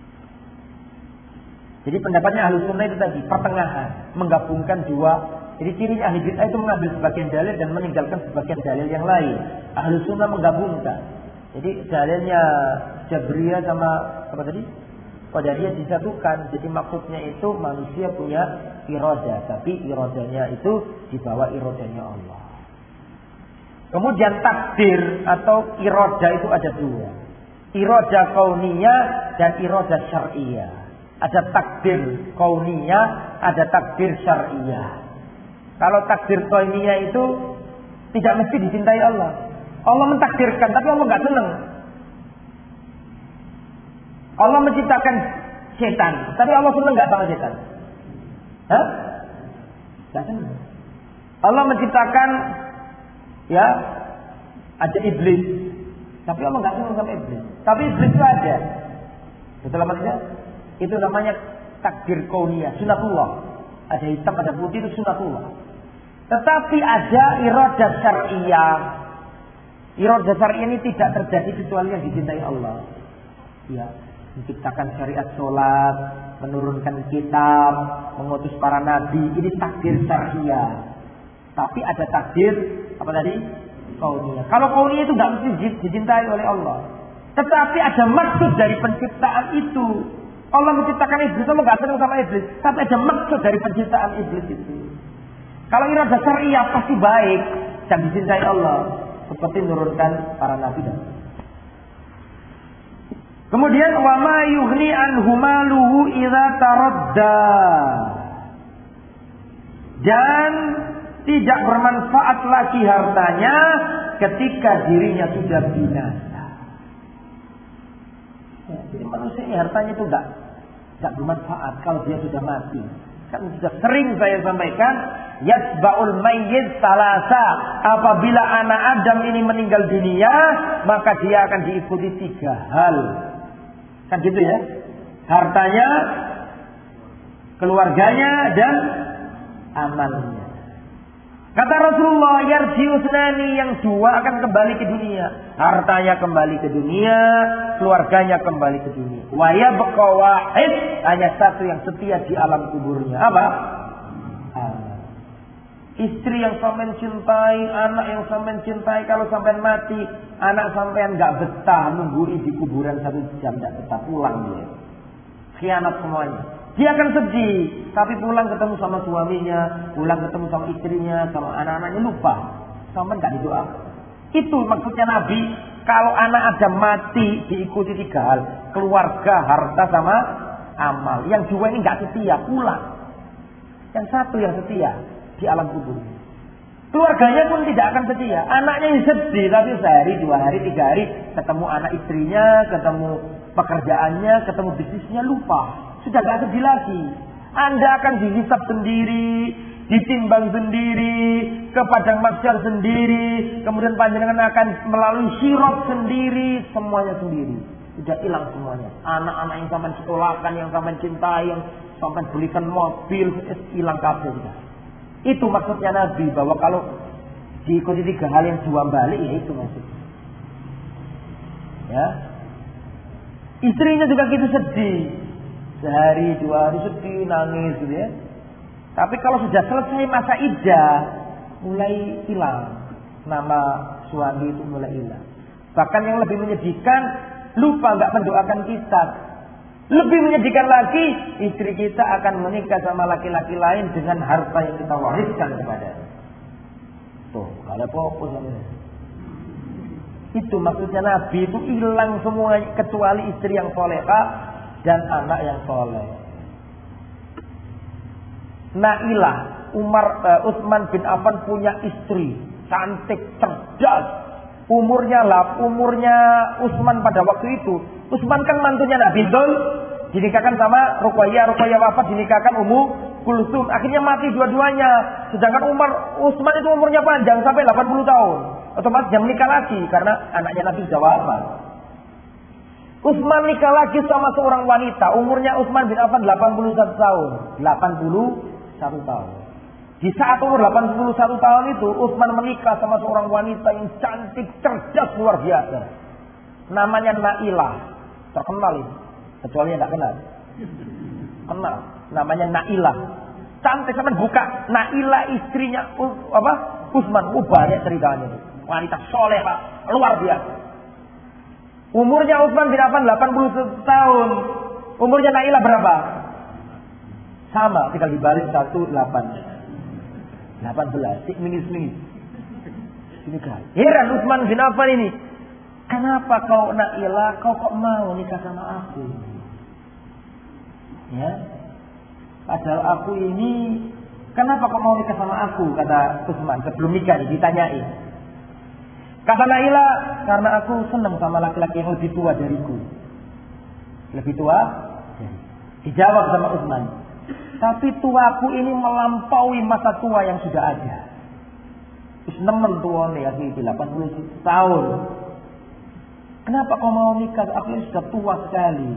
Jadi pendapatnya Ahlus Sunnah itu tadi pertengahan, menggabungkan 2. Jadi cirinya ahli bid'ah itu mengambil sebagian dalil dan meninggalkan sebagian dalil yang lain. Ahlus Sunnah menggabungkan. Jadi dalilnya Jabriyah sama apa tadi? qadariyah disatukan. Jadi maksudnya itu manusia punya iradah, tapi iradahnya itu di bawah iradahnya Allah. Kemudian takdir atau iradah itu ada dua. Iradah kauniyah dan iradah syar'iyah. Ada takdir kauniyah, ada takdir syar'iyah. Kalau takdir kauniyah itu tidak mesti dicintai Allah. Allah mentakdirkan, tapi Allah nggak senang. Allah menciptakan setan, tapi Allah senang nggak sama setan? Hah? Nggak senang. Allah menciptakan, ya, ada iblis, tapi Allah nggak senang sama iblis. Tapi iblis itu ada. Betul namanya? Itu namanya takdir kauniyah, sunatullah. Ada hitam, ada putih, itu sunatullah. Tetapi ada iradah syar'iyah. Iradah syar'iyah ini tidak terjadi kecuali yang dicintai Allah. Ya, menciptakan syariat sholat, menurunkan kitab, mengutus para nabi, ini takdir syar'iyah. Tapi ada takdir apa tadi? Kauniyah. Kalau kauniyah itu nggak mesti dicintai oleh Allah. Tetapi ada maksud dari penciptaan itu. Allah menciptakan iblis, Allah nggak senang sama iblis. Tapi ada maksud dari penciptaan iblis itu. Kalau iradah syariah pasti baik dan dicintai Allah, seperti menurunkan para nabi dan. Kemudian wa ma yughni anhu maluhu idza taradda. Dan tidak bermanfaat lagi hartanya ketika dirinya sudah binasa. Ya, jadi manusia ini hartanya itu tidak bermanfaat kalau dia sudah mati. Kan sudah sering saya sampaikan, yatba'ul mayyit salasa. Apabila anak Adam ini meninggal dunia, maka dia akan diikuti 3 hal. Kan gitu ya? Hartanya, keluarganya, dan amalnya. Kata Rasulullah, yarji'u sunani, yang 2 akan kembali ke dunia. Hartanya kembali ke dunia, keluarganya kembali ke dunia. Wa yabqa wahid, hanya 1 yang setia di alam kuburnya. Apa? Anak. Istri yang sampean cintai, anak yang sampean cintai, kalau sampean mati, anak sampean enggak betah nunggu di kuburan 1 jam, enggak betah, pulang dia. Khianat semuanya. Dia akan sedih, tapi pulang ketemu sama suaminya, pulang ketemu sama istrinya, sama anak-anaknya, lupa. Sama enggak didoakan. Itu maksudnya Nabi, kalau anak Adam mati diikuti 3 hal. Keluarga, harta, sama amal. Yang 2 ini enggak setia, pulang. Yang 1 yang setia di alam kubur. Keluarganya pun tidak akan setia. Anaknya yang sedih, tapi sehari, 2 hari, 3 hari ketemu anak istrinya, ketemu pekerjaannya, ketemu bisnisnya, lupa. Sudah gak sedih lagi. Anda akan dihisab sendiri, ditimbang sendiri, ke padang mahsyar sendiri, kemudian panjenengan akan melalui sirat sendiri, semuanya sendiri. Sudah hilang semuanya. Anak-anak yang sampai sekolahkan, yang sampai cintai, yang sampai belikan mobil, hilang kabeh sudah. Itu maksudnya Nabi, bahwa kalau diikuti 3 hal yang 2 balik, ya itu maksudnya. Ya. Istrinya juga gitu sedih. Sehari, 2 hari sedih, nangis gitu ya. Tapi kalau sudah selesai masa iddah, mulai hilang. Nama suami itu mulai hilang. Bahkan yang lebih menyedihkan, lupa gak mendoakan kita. Lebih menyedihkan lagi, istri kita akan menikah sama laki-laki lain dengan harta yang kita wariskan kepada. Tuh, gak ada fokus namanya. Itu maksudnya Nabi itu hilang semua kecuali istri yang solehah dan anak yang soleh. Nailah, Utsman bin Affan punya istri cantik, cerdas. Umurnya Utsman pada waktu itu. Utsman kan mantunya Nabi Dul, dinikahkan sama Ruqayyah wafat, dinikahkan Ummu Kulsum. Akhirnya mati dua-duanya. Sedangkan Utsman itu umurnya panjang sampai 80 tahun. Otomatis dia menikah lagi karena anaknya Nabi sudah wafat. Utsman nikah lagi sama seorang wanita. Umurnya Utsman bin Affan 81 tahun. 81 tahun. Di saat umur 81 tahun itu, Utsman menikah sama seorang wanita yang cantik, cerdas, luar biasa. Namanya Nailah. Terkenal ini. Kecuali yang tidak kenal. Kenal. Namanya Nailah. Cantik, sama buka. Nailah istrinya Utsman. Banyak ceritanya. Wanita solehah, luar biasa. Umurnya Utsman bin Affan 80 tahun. Umurnya Nailah berapa? Sama, tinggal dibalik 18. Mingis-mingis. Ini kan. Heran Utsman bin Affan ini. Kenapa kau Nailah, kau kok mau nikah sama aku? Ya. Padahal aku ini, kenapa kau mau nikah sama aku? Kata Utsman sebelum nikah ditanyain. Kata Nailah, karena aku senang sama laki-laki yang lebih tua dariku. Lebih tua? Dijawab sama Utsman. Tapi tuaku ini melampaui masa tua yang sudah ada. Terus nemen tua nih, aku itu 80 tahun. Kenapa kau mau nikah? Aku ini sudah tua sekali.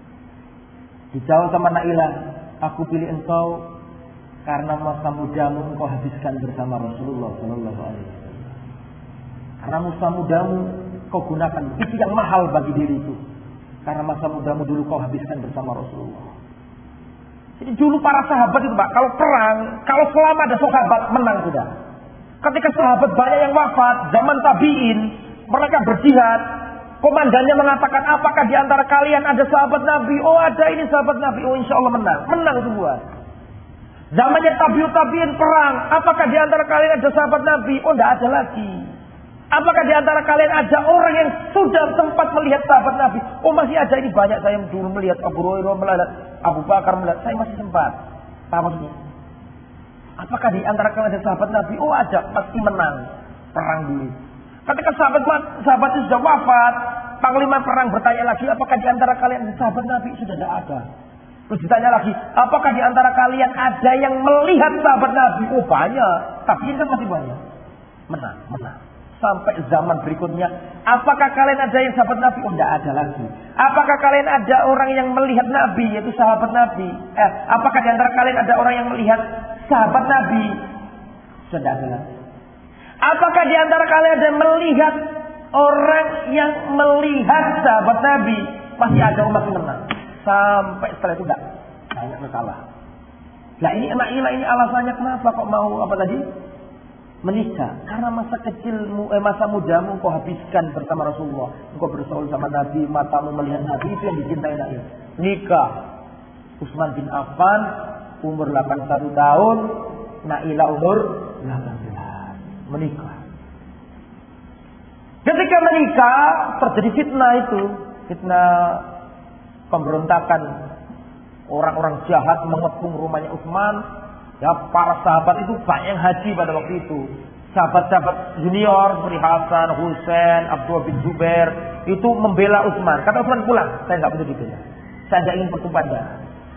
Dijawab sama Nailah, aku pilih engkau karena masa mudamu engkau habiskan bersama Rasulullah Sallallahu Alaihi Wasallam. Karena masa mudamu kau gunakan itu yang mahal bagi diriku. Karena masa mudamu dulu kau habiskan bersama Rasulullah. Jadi dulu para sahabat itu Pak, kalau perang, kalau selama ada sahabat menang sudah. Ketika sahabat banyak yang wafat, zaman tabi'in, mereka berjihad, komandannya mengatakan, apakah di antara kalian ada sahabat Nabi? Oh ada, ini sahabat Nabi, oh insya Allah menang. Menang semua. Zamannya tabi'in perang, apakah di antara kalian ada sahabat Nabi? Oh tidak ada lagi. Apakah di antara kalian ada orang yang sudah sempat melihat sahabat Nabi? Oh masih ada, ini banyak saya yang dulu melihat Abu Hurairah melihat, Abu Bakar melihat, saya masih sempat. Apa maksudnya? Apakah di antara kalian ada sahabat Nabi? Oh ada, pasti menang perang dulu. Ketika sahabat itu sudah wafat, panglima perang bertanya lagi, apakah di antara kalian ada sahabat Nabi? Sudah tidak ada. Terus ditanya lagi, apakah di antara kalian ada yang melihat sahabat Nabi? Oh banyak, tapi ini kan masih banyak. Menang. Sampai zaman berikutnya, apakah kalian ada yang sahabat Nabi? Oh tidak ada lagi. Apakah kalian ada orang yang melihat Nabi, yaitu sahabat Nabi? Apakah di antara kalian ada orang yang melihat sahabat Nabi? Sudah ada lagi. Apakah di antara kalian ada yang melihat orang yang melihat sahabat Nabi? Masih ada, masih menang. Sampai setelah itu tidak banyak masalah. Nah ini Nailah ini alasannya kenapa kok mau apa tadi? Menikah. Karena masa kecilmu, masa mudamu kau habiskan bersama Rasulullah. Engkau bersaul sama Nabi, matamu melihat Nabi, itu yang dicintai Nailah. Nikah. Utsman bin Affan umur 81 tahun, Nailah umur 18. Menikah. Ketika menikah terjadi fitnah itu, fitnah pemberontakan. Orang-orang jahat mengepung rumahnya Utsman. Ya para sahabat itu banyak yang haji pada waktu itu. Sahabat-sahabat junior seperti Hasan, Husain, Abdullah bin Zubair itu membela Utsman. Kata Utsman pulang, saya nggak butuh dibela. Saya nggak ingin pertumpahan darah.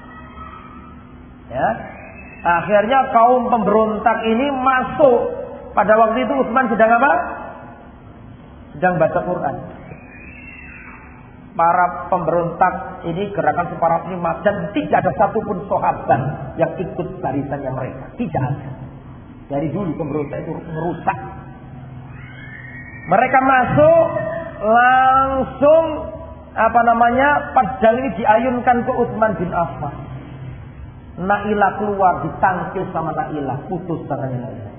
Ya, akhirnya kaum pemberontak ini masuk. Pada waktu itu Utsman sedang apa? Sedang baca Quran. Para pemberontak ini gerakan separatisme dan tidak ada satupun sahabat yang ikut barisannya mereka. Tidak ada. Dari dulu pemberontak itu merusak. Mereka masuk langsung pedang ini diayunkan ke Utsman bin Affan. Nailah keluar ditangkis sama Nailah, putus tangannya Nailah.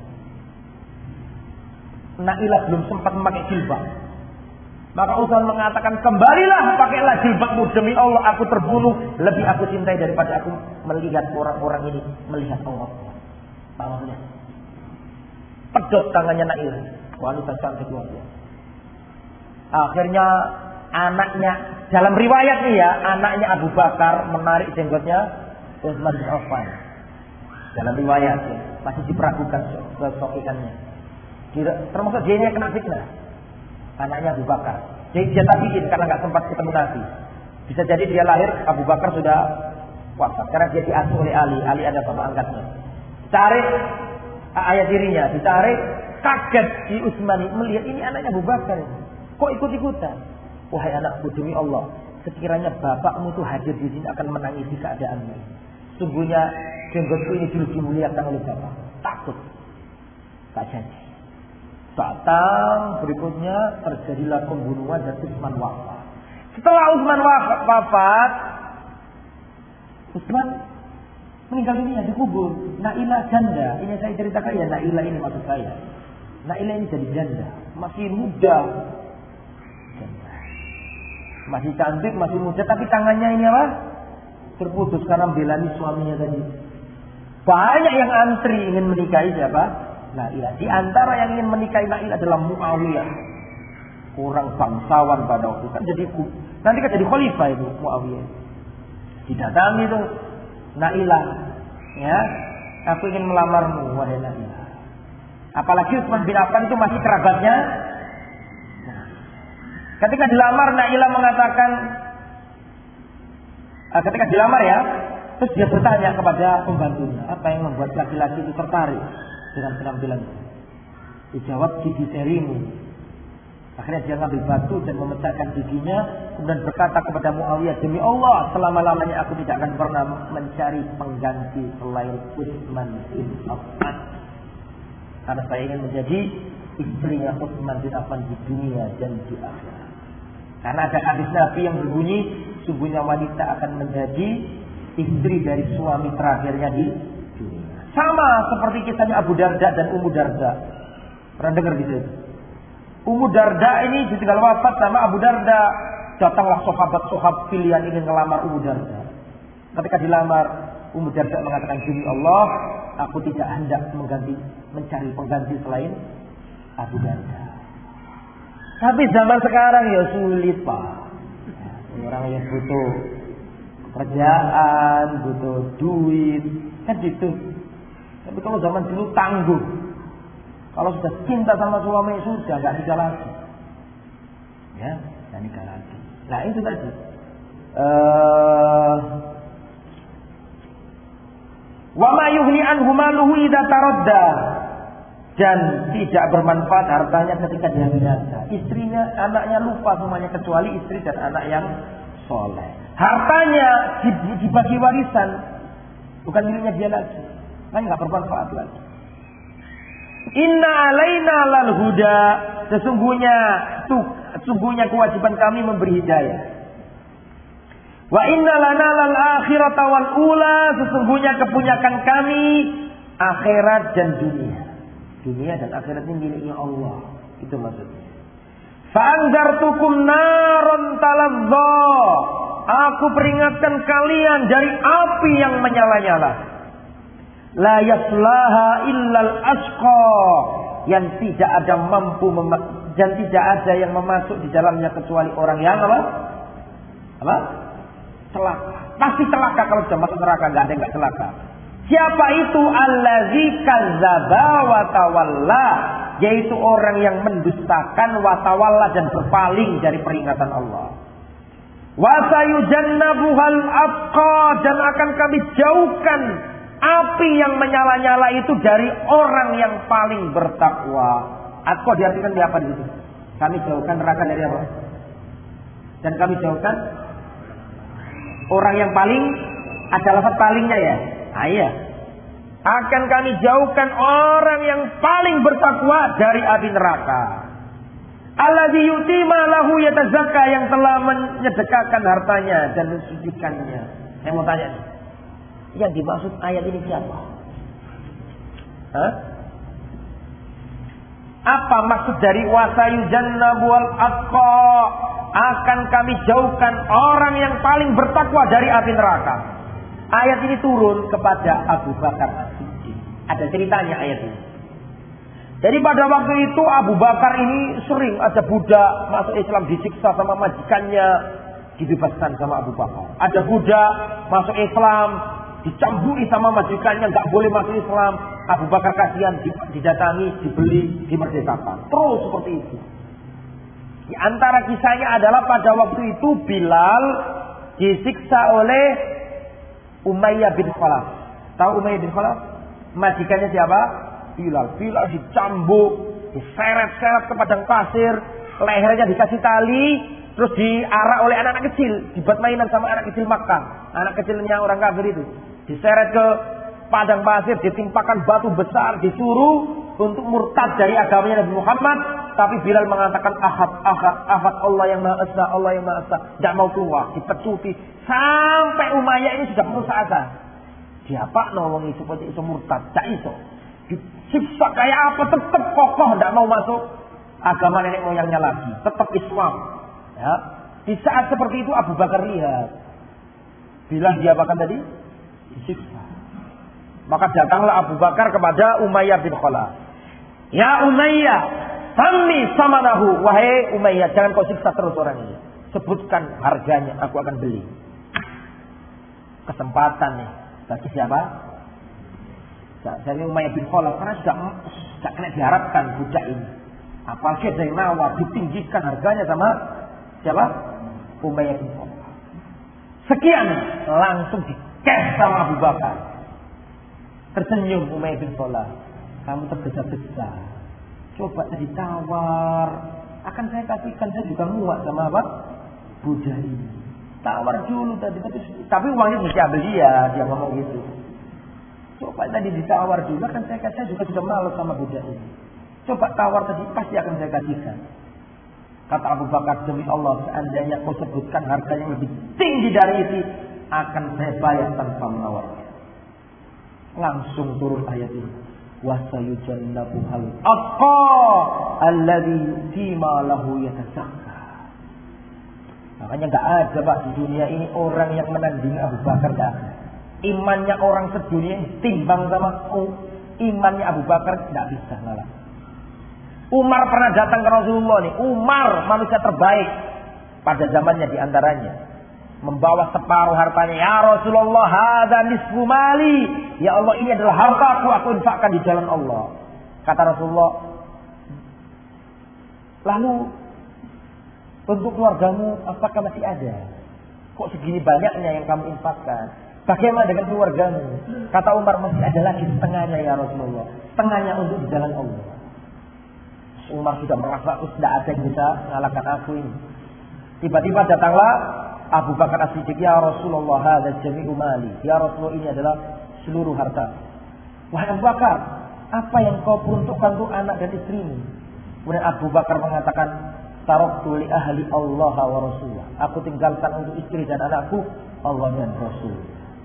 Nailah belum sempat memakai jilbab. Maka Utsman mengatakan, kembalilah pakailah jilbabmu, demi Allah aku terbunuh, lebih aku cintai daripada aku melihat orang-orang ini melihat Allah. Maksudnya pedot tangannya Nailah, wanita cantik luar biasa. Akhirnya anaknya, dalam riwayat nih ya, anaknya Abu Bakar menarik jenggotnya Utsman bin Affan. Dalam riwayat ya, masih diperagukan kesokikannya. Termasuk dia yang kena fitnah. Anaknya Abu Bakar. Jadi dia tabiin karena nggak sempat ketemu Nabi. Bisa jadi dia lahir Abu Bakar sudah wafat karena dia diasuh oleh Ali. Ali ada bapak angkatnya. Tarik ayah dirinya, ditarik, kaget di Utsman melihat ini anaknya Abu Bakar. Kok ikut-ikutan? Wahai anakku, demi Allah, sekiranya bapakmu tuh hadir di sini akan menangisi keadaanmu. Sungguhnya jenggotku ini dulu dimuliakan oleh bapak. Takut. Tak jadi. Datang berikutnya terjadilah pembunuhan dan Utsman wafat. Setelah Utsman wafat, Utsman meninggal dunia dikubur. Nailah janda. Ini saya ceritakan ya, Nailah ini maksud saya. Nailah ini jadi janda, masih muda, janda. Masih cantik, masih muda, tapi tangannya ini apa? terputus karena membelani suaminya tadi. Banyak yang antri ingin menikahi siapa? Nailah. Di antara yang ingin menikahi Nailah adalah Muawiyah. Orang bangsawan pada waktu itu kan nanti kan jadi khalifah itu Muawiyah. Didatangi itu Nailah, ya, aku ingin melamarmu wahai Nailah. Apalagi Utsman bin Affan itu masih kerabatnya. Nah, ketika dilamar Nailah mengatakan, ketika dilamar ya, terus dia bertanya kepada pembantunya, apa yang membuat laki-laki itu tertarik dengan penampilannya? Dijawab gigi serimu. Akhirnya dia ngambil batu dan memecahkan giginya, kemudian berkata kepada Muawiyah, demi Allah, selama-lamanya aku tidak akan pernah mencari pengganti selain Utsman bin Affan. Karena saya ingin menjadi istrinya Utsman bin Affan di dunia dan di akhirat. Karena ada hadis Nabi yang berbunyi, sungguhnya wanita akan menjadi istri dari suami terakhirnya di dunia. Sama seperti kisahnya Abu Darda dan Ummu Darda. Pernah dengar gitu? Ummu Darda ini ditinggal wafat sama Abu Darda. Datanglah sahabat-sahabat pilihan ingin melamar Ummu Darda. Ketika dilamar, Ummu Darda mengatakan, demi Allah, aku tidak hendak mencari pengganti selain Abu Darda. Tapi zaman sekarang ya sulit, Pak. Orang yang butuh kerjaan, butuh duit, kan gitu. Tapi kalau zaman dulu tangguh. Kalau sudah cinta sama suami sudah nggak nikah lagi, ya nggak nikah lagi. Nah itu tadi. Wa ma yughni anhu maluhu idza taradda, dan tidak bermanfaat hartanya ketika dia binasa. Istrinya, anaknya lupa semuanya kecuali istri dan anak yang soleh. Hartanya dibagi warisan, bukan miliknya dia lagi, kan nggak bermanfaat lagi. Inna alaina lal huda, sesungguhnya kewajiban kami memberi hidayah. Wa inna lana lal akhirata wal ula, sesungguhnya kepunyakan kami akhirat dan dunia. Dunia dan akhirat ini miliknya Allah. Itu maksudnya. Fa'anzartukum naron talazza, aku peringatkan kalian dari api yang menyala-nyala. La yaslaha illal asqa, yang tidak ada dan tidak ada yang memasuk di dalamnya kecuali orang yang apa? Celaka. Pasti celaka kalau sudah masuk neraka, enggak ada yang enggak celaka. Siapa itu? Allazi kadzdzaba wa tawalla, yaitu orang yang mendustakan wa tawalla dan berpaling dari peringatan Allah. Wa sayujannabuhal atqa, dan akan kami jauhkan api yang menyala-nyala itu dari orang yang paling bertakwa. Atqa diartikan apa di situ? Kami jauhkan neraka dari apa? Dan kami jauhkan orang yang paling, ada lafaz palingnya ya? Iya. Akan kami jauhkan orang yang paling bertakwa dari api neraka. Alladzi yu'ti malahu yatazakka, yang telah menyedekahkan hartanya dan mensucikannya. Saya mau tanya nih. Yang dimaksud ayat ini siapa? Apa maksud dari wasayujannabu wal atqa? Akan kami jauhkan orang yang paling bertakwa dari api neraka. Ayat ini turun kepada Abu Bakar As-Siddiq. Ada ceritanya ayat ini. Jadi pada waktu itu Abu Bakar ini sering ada budak masuk Islam disiksa sama majikannya, dibebaskan sama Abu Bakar. Ada budak masuk Islam dicamburi sama majikannya, nggak boleh masuk Islam. Abu Bakar kasihan, didatangi, dibeli, dimerdekakan. Terus seperti itu. Di antara kisahnya adalah pada waktu itu Bilal disiksa oleh Umayyah bin Khalaf. Tahu Umayyah bin Khalaf? Majikannya siapa? Bilal. Bilal dicambuk, diseret-seret ke padang pasir, lehernya dikasih tali, terus diarak oleh anak-anak kecil, dibuat mainan sama anak kecil Makkah. Anak kecilnya orang kafir itu. Diseret ke padang pasir, ditimpakan batu besar, disuruh untuk murtad dari agamanya Nabi Muhammad. Tapi Bilal mengatakan ahad Allah yang Maha Esa, Allah yang Maha Esa. Tidak mau keluar, dipecuti. Sampai Umayyah ini sudah putus asa. Siapa nolongi seperti itu murtad? Tak iso. Disiksa kayak apa, tetap kokoh, tidak mau masuk agama nenek moyangnya lagi. Tetap Islam. Ya. Di saat seperti itu Abu Bakar lihat. Bila dia bahkan tadi disiksa. Maka datanglah Abu Bakar kepada Umayyah bin Khalaf. Ya Umayyah, sammi samanahu. Wahai Umayyah, jangan kau siksa terus orang ini. Sebutkan harganya, aku akan beli. Kesempatan nih. Bagi siapa? Dari Umayyah bin Khalaf. Karena sudah kena diharapkan budak ini. Apalagi dari nawar ditinggikan harganya sama siapa? Umayyah bin Khalaf. Sekian langsung di-cash sama Abu Bakar. Tersenyum Umayyah bin Khalaf. Kamu tergesa-gesa. Coba tadi tawar. Akan saya kasihkan, saya juga muat sama apa? Budak ini. Tawar dulu tadi. Tapi uangnya mesti ambil dia ngomong gitu. Coba tadi ditawar dulu, kan saya juga sudah malu sama budak ini. Coba tawar tadi, pasti akan saya kasihkan. Kata Abu Bakar, demi Allah, seandainya kau sebutkan harga yang lebih tinggi dari itu, akan saya bayar tanpa menawarnya. Langsung turun ayat ini. Wasayujannabuhal aqqa alladhi yu'ti ma lahu yatasakka. Makanya enggak ada Pak di dunia ini orang yang menandingi Abu Bakar, enggak ada. Imannya orang sedunia ini timbang sama imannya Abu Bakar, enggak bisa ngalah. Umar pernah datang ke Rasulullah nih. Umar manusia terbaik pada zamannya di antaranya. Membawa separuh hartanya. Ya Rasulullah, hadza nisfu mali. Ya Allah, ini adalah hartaku, aku infakkan di jalan Allah. Kata Rasulullah, lalu untuk keluargamu apakah masih ada? Kok segini banyaknya yang kamu infakkan? Bagaimana dengan keluargamu? Kata Umar, masih ada lagi setengahnya ya Rasulullah. Setengahnya untuk di jalan Allah. Umar sudah merasa tidak ada yang bisa mengalahkan aku ini. Tiba-tiba datanglah Abu Bakar As-Siddiq, ya Rasulullah, hadza jami'u mali. Ya Rasulullah, ini adalah seluruh harta. Wahai Abu Bakar, apa yang kau peruntukkan untuk anak dan istrimu? Kemudian Abu Bakar mengatakan, taraktu li ahli Allah wa Rasulullah. Aku tinggalkan untuk istri dan anakku Allah dan Rasul.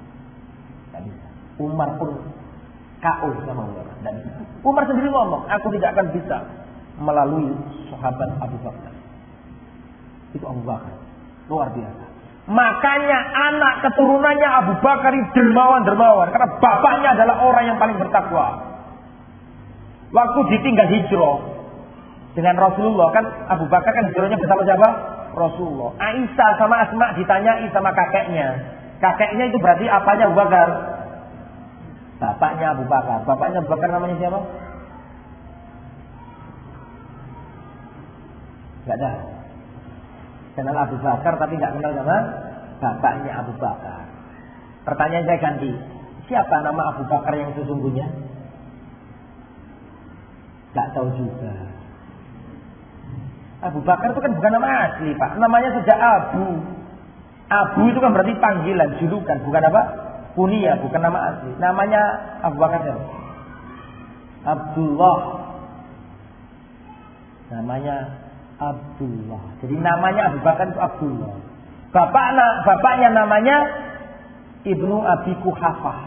Umar pun KO sama Umar. Dan Umar sendiri ngomong, aku tidak akan bisa melalui sahabat Abu Bakar. Itu Abu Bakar. Luar biasa. Makanya anak keturunannya Abu Bakar ini dermawan. Karena bapaknya adalah orang yang paling bertakwa. Waktu ditinggal hijrah dengan Rasulullah, kan Abu Bakar kan hijrahnya bersama siapa? Rasulullah. Aisyah sama Asma ditanyai sama kakeknya. Kakeknya itu berarti apanya Abu Bakar? Bapaknya Abu Bakar. Bapaknya Abu Bakar namanya siapa? Gak ada. Kenal Abu Bakar tapi gak kenal sama bapaknya Abu Bakar. Pertanyaan saya ganti. Siapa nama Abu Bakar yang sesungguhnya? Gak tahu juga. Abu Bakar itu kan bukan nama asli Pak. Namanya saja Abu. Abu itu kan berarti panggilan, julukan. Bukan apa? Kunyah, bukan nama asli. Namanya Abu Bakar siapa? Abdullah. Namanya Abdullah. Jadi namanya Abu Bakar itu Abdullah. Bapaknya namanya Ibnu Abi Quhafah.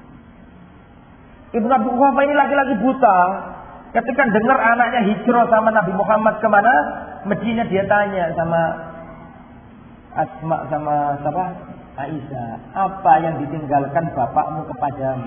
Ibnu Abi Quhafah ini laki-laki buta. Ketika dengar anaknya hijrah sama Nabi Muhammad kemana? Medina, dia tanya sama Asma sama siapa? Aisyah. Apa yang ditinggalkan bapakmu kepadamu?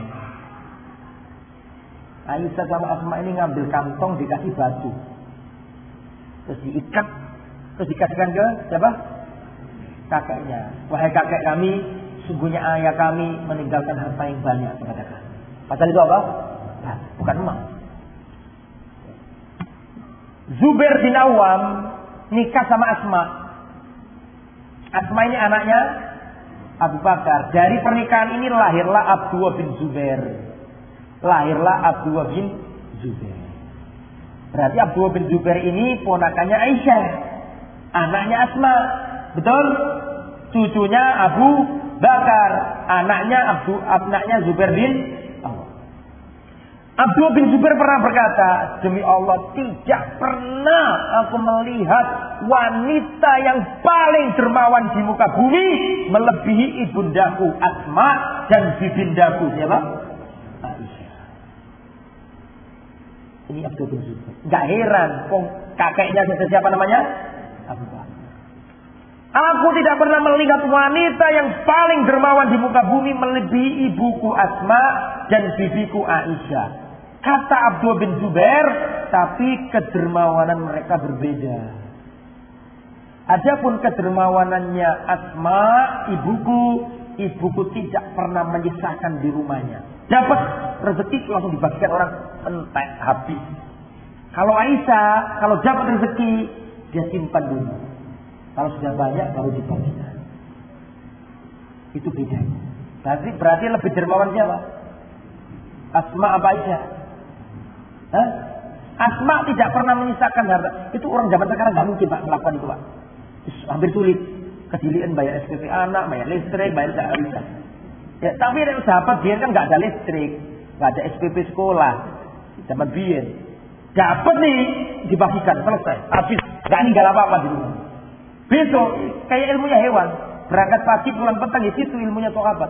Aisyah sama Asma ini ngambil kantong dikasih batu. Terus diikat, terus dikasihkan ke siapa? Kakeknya. Wahai kakek kami, sungguhnya ayah kami meninggalkan harta yang banyak kepada kami. Padahal itu apa? Nah, bukan emas. Zubair bin Awam nikah sama Asma. Asma ini anaknya Abu Bakar. Dari pernikahan ini lahirlah Abdullah bin Zubair. Berarti Abdullah bin Zubair ini ponakannya Aisyah, anaknya Asma. Betul? Cucunya Abu Bakar, anaknya Zubair bin Awam. Abdullah bin Zubair pernah berkata, demi Allah tidak pernah aku melihat wanita yang paling dermawan di muka bumi melebihi ibundaku Asma dan bibindaku siapa? Aisyah. Ini Abdullah bin Zubair. Gak heran, kakeknya siapa namanya? Abu Bakar. Aku tidak pernah melihat wanita yang paling dermawan di muka bumi melebihi ibuku Asma dan bibiku Aisyah. Kata Abdullah bin Zubair, tapi kedermawanan mereka berbeda. Adapun kedermawanannya Asma, ibuku tidak pernah menyisahkan di rumahnya. Dapat rezeki langsung dibagikan orang, entek habis. Kalau Aisyah, kalau dapat rezeki dia simpan dulu. Kalau sudah banyak baru dibagikan. Itu bedanya. Berarti lebih dermawan siapa? Asma apa Aisyah? Hah? Asma tidak pernah menyisakan harta. Itu orang zaman sekarang nggak mungkin Pak melakukan itu Pak. Hampir sulit. Kedilian bayar SPP anak, bayar listrik, bayar bisa. Ya, tapi yang sahabat dia kan nggak ada listrik, nggak ada SPP sekolah, zaman biar. Dapat nih dibagikan selesai, habis, nggak ninggal apa-apa di rumah. Besok kayak ilmunya hewan, berangkat pagi pulang petang di situ ilmunya sahabat.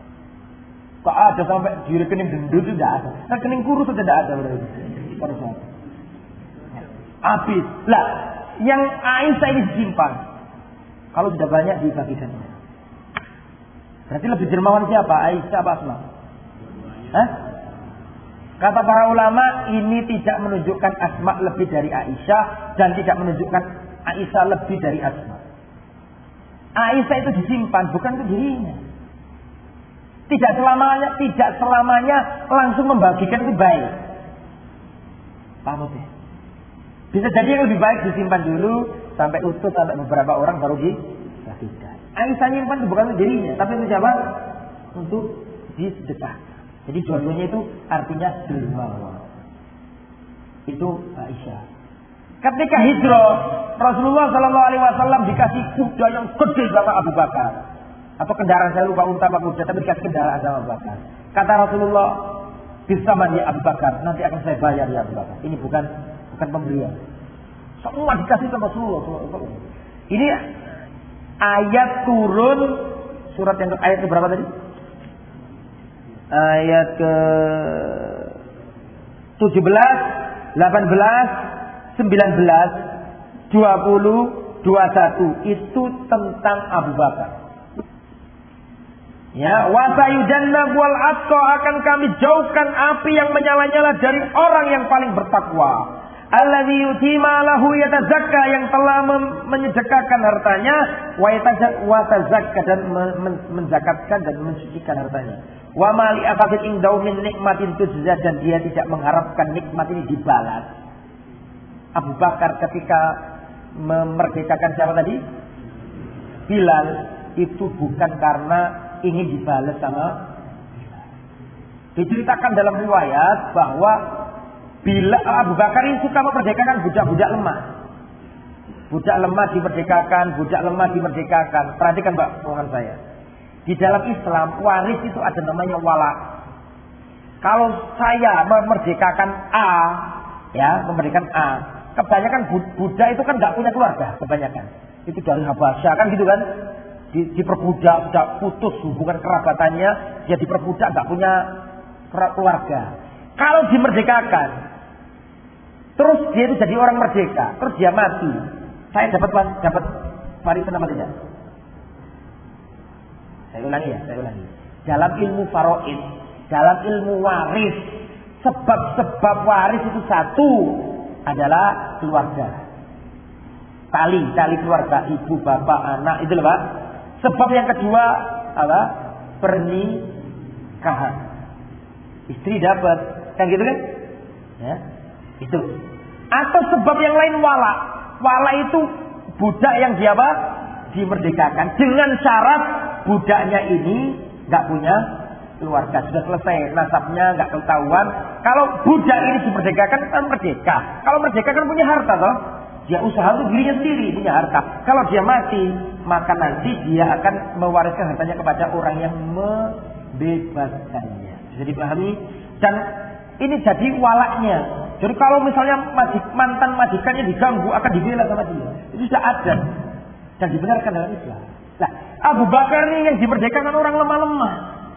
Kok ada sampai di rekening gendut itu tidak ada, rekening kurus sudah tidak ada berarti. Habis, lah yang Aisyah ini disimpan. Kalau sudah banyak dibagikan. Berarti lebih dermawan siapa? Aisyah apa Asma? Hah? Kata para ulama, ini tidak menunjukkan Asma lebih dari Aisyah dan tidak menunjukkan Aisyah lebih dari Asma. Aisyah itu disimpan, bukan untuk dirinya. Tidak selamanya langsung membagikan itu baik. Paham ya? Bisa jadi yang lebih baik disimpan dulu sampai utuh, sampai beberapa orang baru dibagikan. Aisyah nyimpan itu bukan untuk dirinya, tapi untuk siapa? Untuk disedekahkan. Jadi dua-duanya itu artinya dermawan. Itu Aisyah. Ketika hijrah, Rasulullah Shallallahu Alaihi Wasallam dikasih kuda yang gede sama Abu Bakar, atau kendaraan, saya lupa unta apa kuda, tapi dikasih kendaraan sama Abu Bakar. Kata Rasulullah, bisa ya Abu Bakar, nanti akan saya bayar ya Abu Bakar. Ini bukan pemberian. Semua dikasih sama Rasulullah. Ini ayat turun surat yang ayat berapa tadi? Ayat ke 17, 18, 19, 20, 21 itu tentang Abu Bakar. Ya, wa sayujannab wal atqa, akan kami jauhkan api yang menyala-nyala dari orang yang paling bertakwa. Alladzi yutima lahu yatazakka, yang telah menyedekahkan hartanya, wa tazakka, dan menzakatkan dan mensucikan hartanya. Wa ma li aqafin indau min nikmatin tujza, dan dia tidak mengharapkan nikmat ini dibalas. Abu Bakar ketika memerdekakan siapa tadi? Bilal, itu bukan karena ingin dibalas sama Bilal. Diceritakan dalam riwayat bahwa bila Abu Bakar ini suka memerdekakan budak-budak lemah. Budak lemah dimerdekakan. Perhatikan Mbak, mohon saya. Di dalam Islam, waris itu ada namanya wala. Kalau saya memerdekakan A, kebanyakan budak itu kan nggak punya keluarga, kebanyakan. Itu dari Habasyah kan gitu kan. Diperbudak, sudah putus hubungan kerabatannya, dia diperbudak, nggak punya keluarga. Kalau dimerdekakan, terus dia itu jadi orang merdeka, terus dia mati, saya dapat warisan apa tidak? Saya ulangi. Dalam ilmu faraid, dalam ilmu waris, sebab-sebab waris itu satu adalah keluarga. Tali keluarga, ibu, bapak, anak, itu loh Pak. Sebab yang kedua apa? Pernikahan. Istri dapat, kan gitu kan? Ya, itu. Atau sebab yang lain wala. Wala itu budak yang dia apa? Dimerdekakan dengan syarat budaknya ini nggak punya keluarga, sudah selesai nasabnya, nggak ketahuan. Kalau budak ini dimerdekakan kan merdeka. Kalau merdeka kan punya harta toh. Dia usaha untuk dirinya sendiri, punya harta. Kalau dia mati, maka nanti dia akan mewariskan hartanya kepada orang yang membebaskannya. Bisa dipahami? Dan ini jadi walaknya. Jadi kalau misalnya mantan majikannya diganggu, akan dibela sama dia. Itu sudah ada dan dibenarkan dalam Islam. Nah, Abu Bakar ini yang dimerdekakan orang lemah-lemah.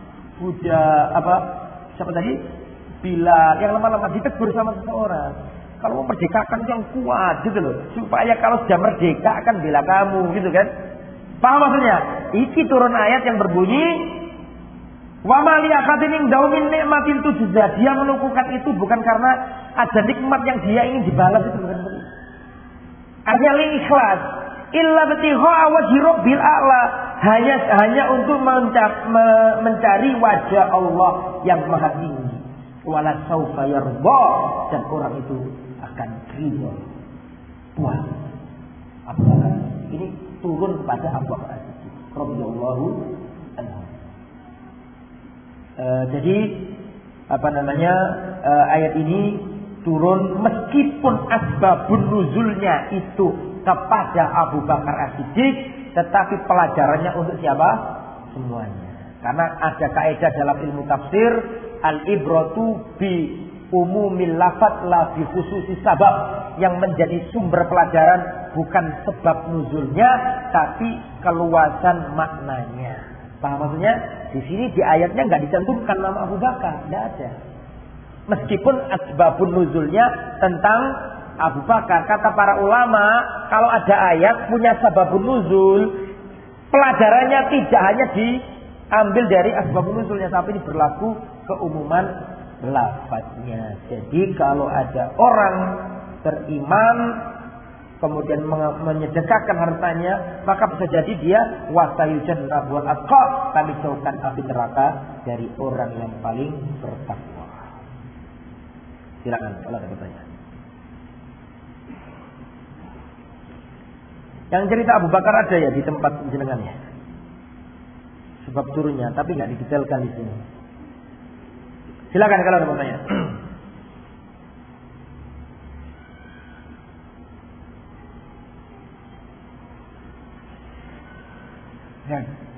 Siapa tadi? Bilal yang lemah-lemah ditegur sama seseorang. Kalau mau merdekakan yang kuat gitu loh, supaya kalau sudah merdeka akan bela kamu gitu kan. Paham maksudnya? Iki turun ayat yang berbunyi wa ma li ahadin indahu min ni'matin tujza. Dia melakukan itu bukan karena ada nikmat yang dia ingin dibalas, itu bukan begitu. Artinya ikhlas. Illa btigha'a wajhi rabbil a'la. Hanya untuk mencari wajah Allah yang maha tinggi. Wala saufa yarda, dan orang itu akan ridho. Puas. Abu Bakar ini turun kepada Abu Bakar As-Siddiq radhiyallahu anhu. Jadi ayat ini turun meskipun asbabun nuzulnya itu kepada Abu Bakar As-Siddiq, tetapi pelajarannya untuk siapa? Semuanya. Karena ada kaidah dalam ilmu tafsir, al-ibratu bi umumil lafaz la bi khususis sabab. Yang menjadi sumber pelajaran bukan sebab nuzulnya, tapi keluasan maknanya. Paham maksudnya? Di sini di ayatnya nggak dicantumkan nama Abu Bakar, nggak ada. Meskipun asbabun nuzulnya tentang Abu Bakar. Kata para ulama, kalau ada ayat punya sababun nuzul, pelajarannya tidak hanya diambil dari asbabun nuzulnya, tapi ini berlaku keumuman lafaznya. Jadi kalau ada orang beriman kemudian menyedekahkan hartanya, maka bisa jadi dia wasayujan rabul atqa, kami jauhkan api neraka dari orang yang paling bertakwa. Silakan kalau ada pertanyaan. Yang cerita Abu Bakar ada ya di tempat jenengan ya, sebab turunnya, tapi nggak didetailkan di sini. Silakan kalau ada pertanyaan. Ya.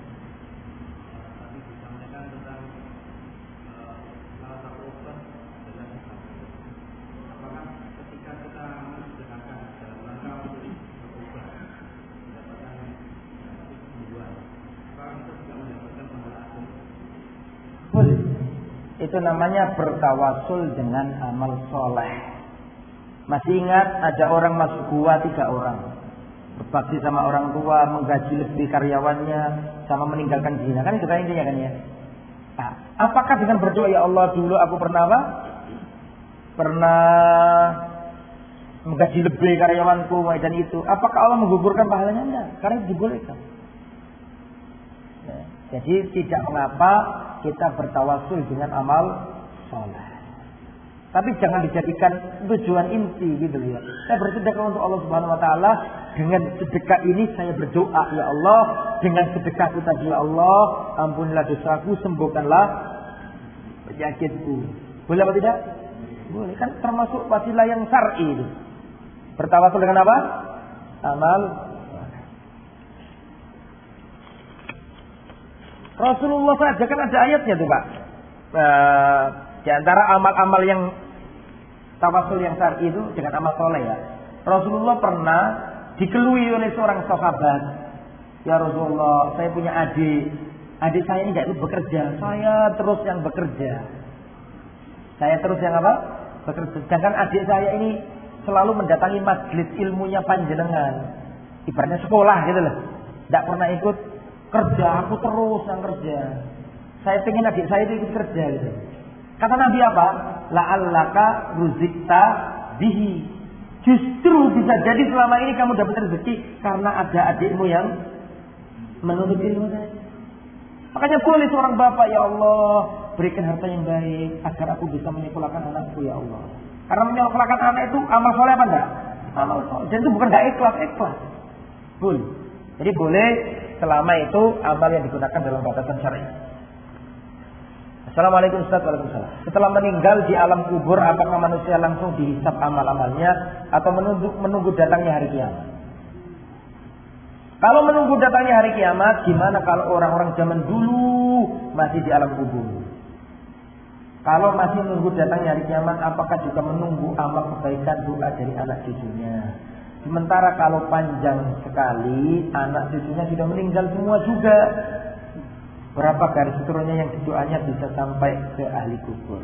Itu namanya bertawasul dengan amal soleh. Masih ingat ada orang masuk gua 3 orang, berbakti sama orang tua, menggaji lebih karyawannya, sama meninggalkan zina. Kan itu kan intinya kan ya. Nah, apakah dengan berdoa ya Allah dulu aku pernah menggaji lebih karyawanku dan itu, apakah Allah menggugurkan pahalanya? Enggak, karena itu dibolehkan. Nah, jadi tidak mengapa kita bertawasul dengan amal soleh. Tapi jangan dijadikan tujuan inti gitu ya. Saya bersedekah untuk Allah Subhanahu wa taala, dengan sedekah ini saya berdoa ya Allah, dengan sedekahku tadi ya Allah, ampunilah dosaku, sembuhkanlah penyakitku. Boleh apa tidak? Boleh, kan termasuk wasilah yang syar'i itu. Bertawasul dengan apa? Amal. Rasulullah saja kan ada ayatnya tuh Pak. Di antara amal-amal yang tawasul yang syar'i itu dengan amal soleh ya. Rasulullah pernah dikelui oleh seorang sahabat. Ya Rasulullah, saya punya adik. Adik saya ini tidak bekerja. Saya terus yang bekerja. Saya terus yang apa? Bekerja. Sedangkan adik saya ini selalu mendatangi majelis ilmunya panjenengan. Ibaratnya sekolah gitu loh. Tidak pernah ikut kerja, aku terus yang kerja. Saya pengen adik saya itu ikut kerja gitu. Kata Nabi apa? La'allaka ruzikta bihi. Justru bisa jadi selama ini kamu dapat rezeki karena ada adikmu yang menuntut ilmu tadi. Makanya boleh seorang bapak, ya Allah, berikan harta yang baik agar aku bisa menyekolahkan anakku ya Allah. Karena menyekolahkan anak itu amal soleh apa enggak? Amal soleh. Dan itu bukan enggak ikhlas. Boleh. Jadi boleh selama itu amal yang digunakan dalam batasan syar'i. Assalamualaikum Ustaz. Waalaikumsalam. Setelah meninggal di alam kubur, apakah manusia langsung dihisab amal-amalnya atau menunggu datangnya hari kiamat? Kalau menunggu datangnya hari kiamat, gimana kalau orang-orang zaman dulu masih di alam kubur? Kalau masih menunggu datangnya hari kiamat, apakah juga menunggu amal kebaikan doa dari anak cucunya? Sementara kalau panjang sekali, anak cucunya sudah meninggal semua juga. Berapa garis keturunannya yang doanya bisa sampai ke ahli kubur.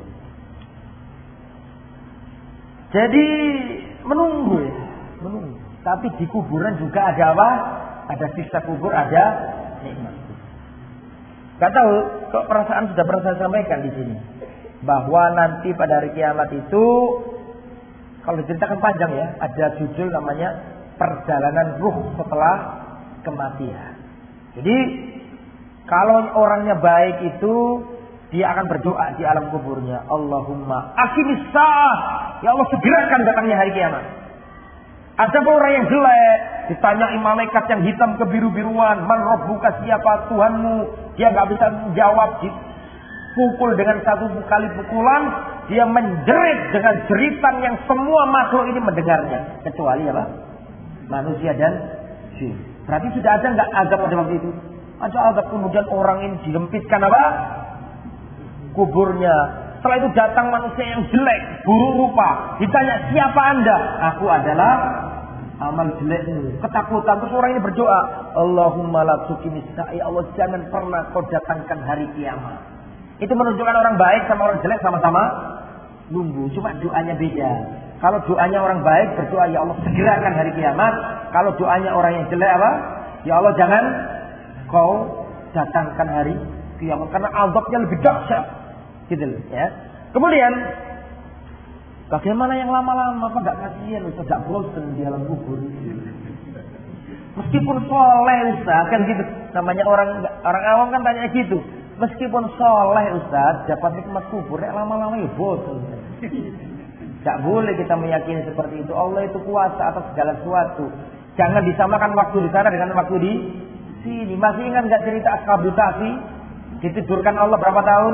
Jadi menunggu. Tapi di kuburan juga ada apa? Ada siksa kubur, ada nikmat. Gak tahu kok perasaan sudah pernah saya sampaikan di sini bahwa nanti pada hari kiamat itu kalau diceritakan panjang ya, ada judul namanya perjalanan ruh setelah kematian. Jadi kalau orangnya baik itu dia akan berdoa di alam kuburnya, Allahumma aqimis sa'ah, ya Allah segerakan datangnya hari kiamat. Ada orang yang jelek, ditanyai malaikat yang hitam kebiru-biruan, man rabbuka, siapa Tuhanmu? Dia nggak bisa menjawab, dipukul dengan satu kali pukulan, dia menjerit dengan jeritan yang semua makhluk ini mendengarnya, kecuali apa? Manusia dan jin. Berarti sudah ada nggak azab pada waktu itu? Ada azab, kemudian orang ini dilempitkan apa? Kuburnya. Setelah itu datang manusia yang jelek, buruk rupa, ditanya siapa Anda? Aku adalah amal jelekmu. Ketakutan, terus orang ini berdoa, Allahumma la tuqimis sa'a, ya Allah jangan pernah kau datangkan hari kiamat. Itu menunjukkan orang baik sama orang jelek sama-sama nunggu, cuma doanya beda. Kalau doanya orang baik berdoa, ya Allah segerakan hari kiamat. Kalau doanya orang yang jelek apa? Ya Allah jangan kau datangkan hari kiamat, karena azabnya lebih dahsyat. Gitu loh, ya. Kemudian bagaimana yang lama-lama, apa enggak kasihan Ustaz, enggak bosan di alam kubur. Meskipun soleh Ustaz, kan gitu. Namanya orang awam kan tanya gitu. Meskipun soleh Ustaz, dapat nikmat kubur, lama-lama ya bosan. Enggak boleh kita meyakini seperti itu. Allah itu kuasa atas segala sesuatu. Jangan disamakan waktu di sana dengan waktu di sini. Masih ingat enggak cerita Ashabul Kahfi? Ditidurkan Allah berapa tahun?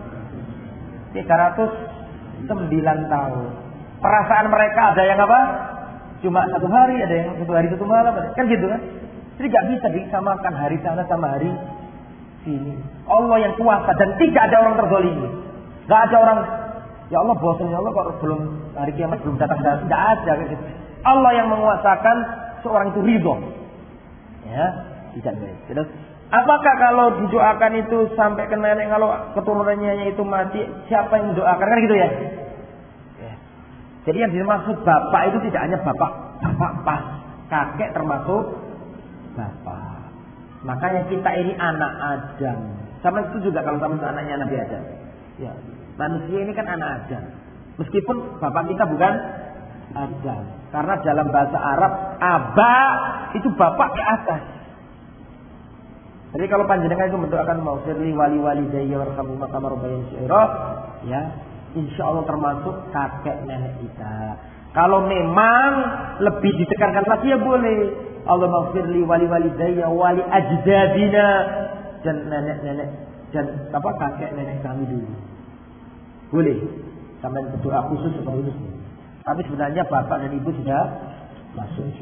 309 tahun. Perasaan mereka ada yang apa? Cuma 1 hari, ada yang 1 hari 1 malam, kan gitu kan? Jadi gak bisa disamakan hari sana sama hari sini. Allah yang kuasa dan tidak ada orang terzalimi. Gak ada orang, ya Allah bosan ya Allah kok belum hari kiamat belum datang. Tidak ada gitu. Allah yang menguasakan seorang itu ridho. Ya, tidak baik. Terus apakah kalau didoakan itu sampai ke nenek, kalau keturunannya itu mati, siapa yang mendoakan? Kan gitu ya? Ya. Jadi yang dimaksud bapak itu tidak hanya bapak pas, kakek termasuk bapak. Makanya kita ini anak Adam. Sama itu juga kalau sama anaknya Nabi Adam. Ya. Manusia ini kan anak Adam. Meskipun bapak kita bukan Adam. Karena dalam bahasa Arab, aba itu bapak ke atas. Jadi kalau panjenengan itu mendoakan maufirli wali daya warhamhuma kama rabbayani shaghira, ya, insya Allah termasuk kakek nenek kita. Kalau memang lebih ditekankan lagi ya boleh. Allah maufirli wali daya wali ajdadina, dan nenek-nenek dan apa kakek nenek kami dulu. Boleh. Sampai berdoa khusus seperti itu. Tapi sebenarnya bapak dan ibu sudah masuk.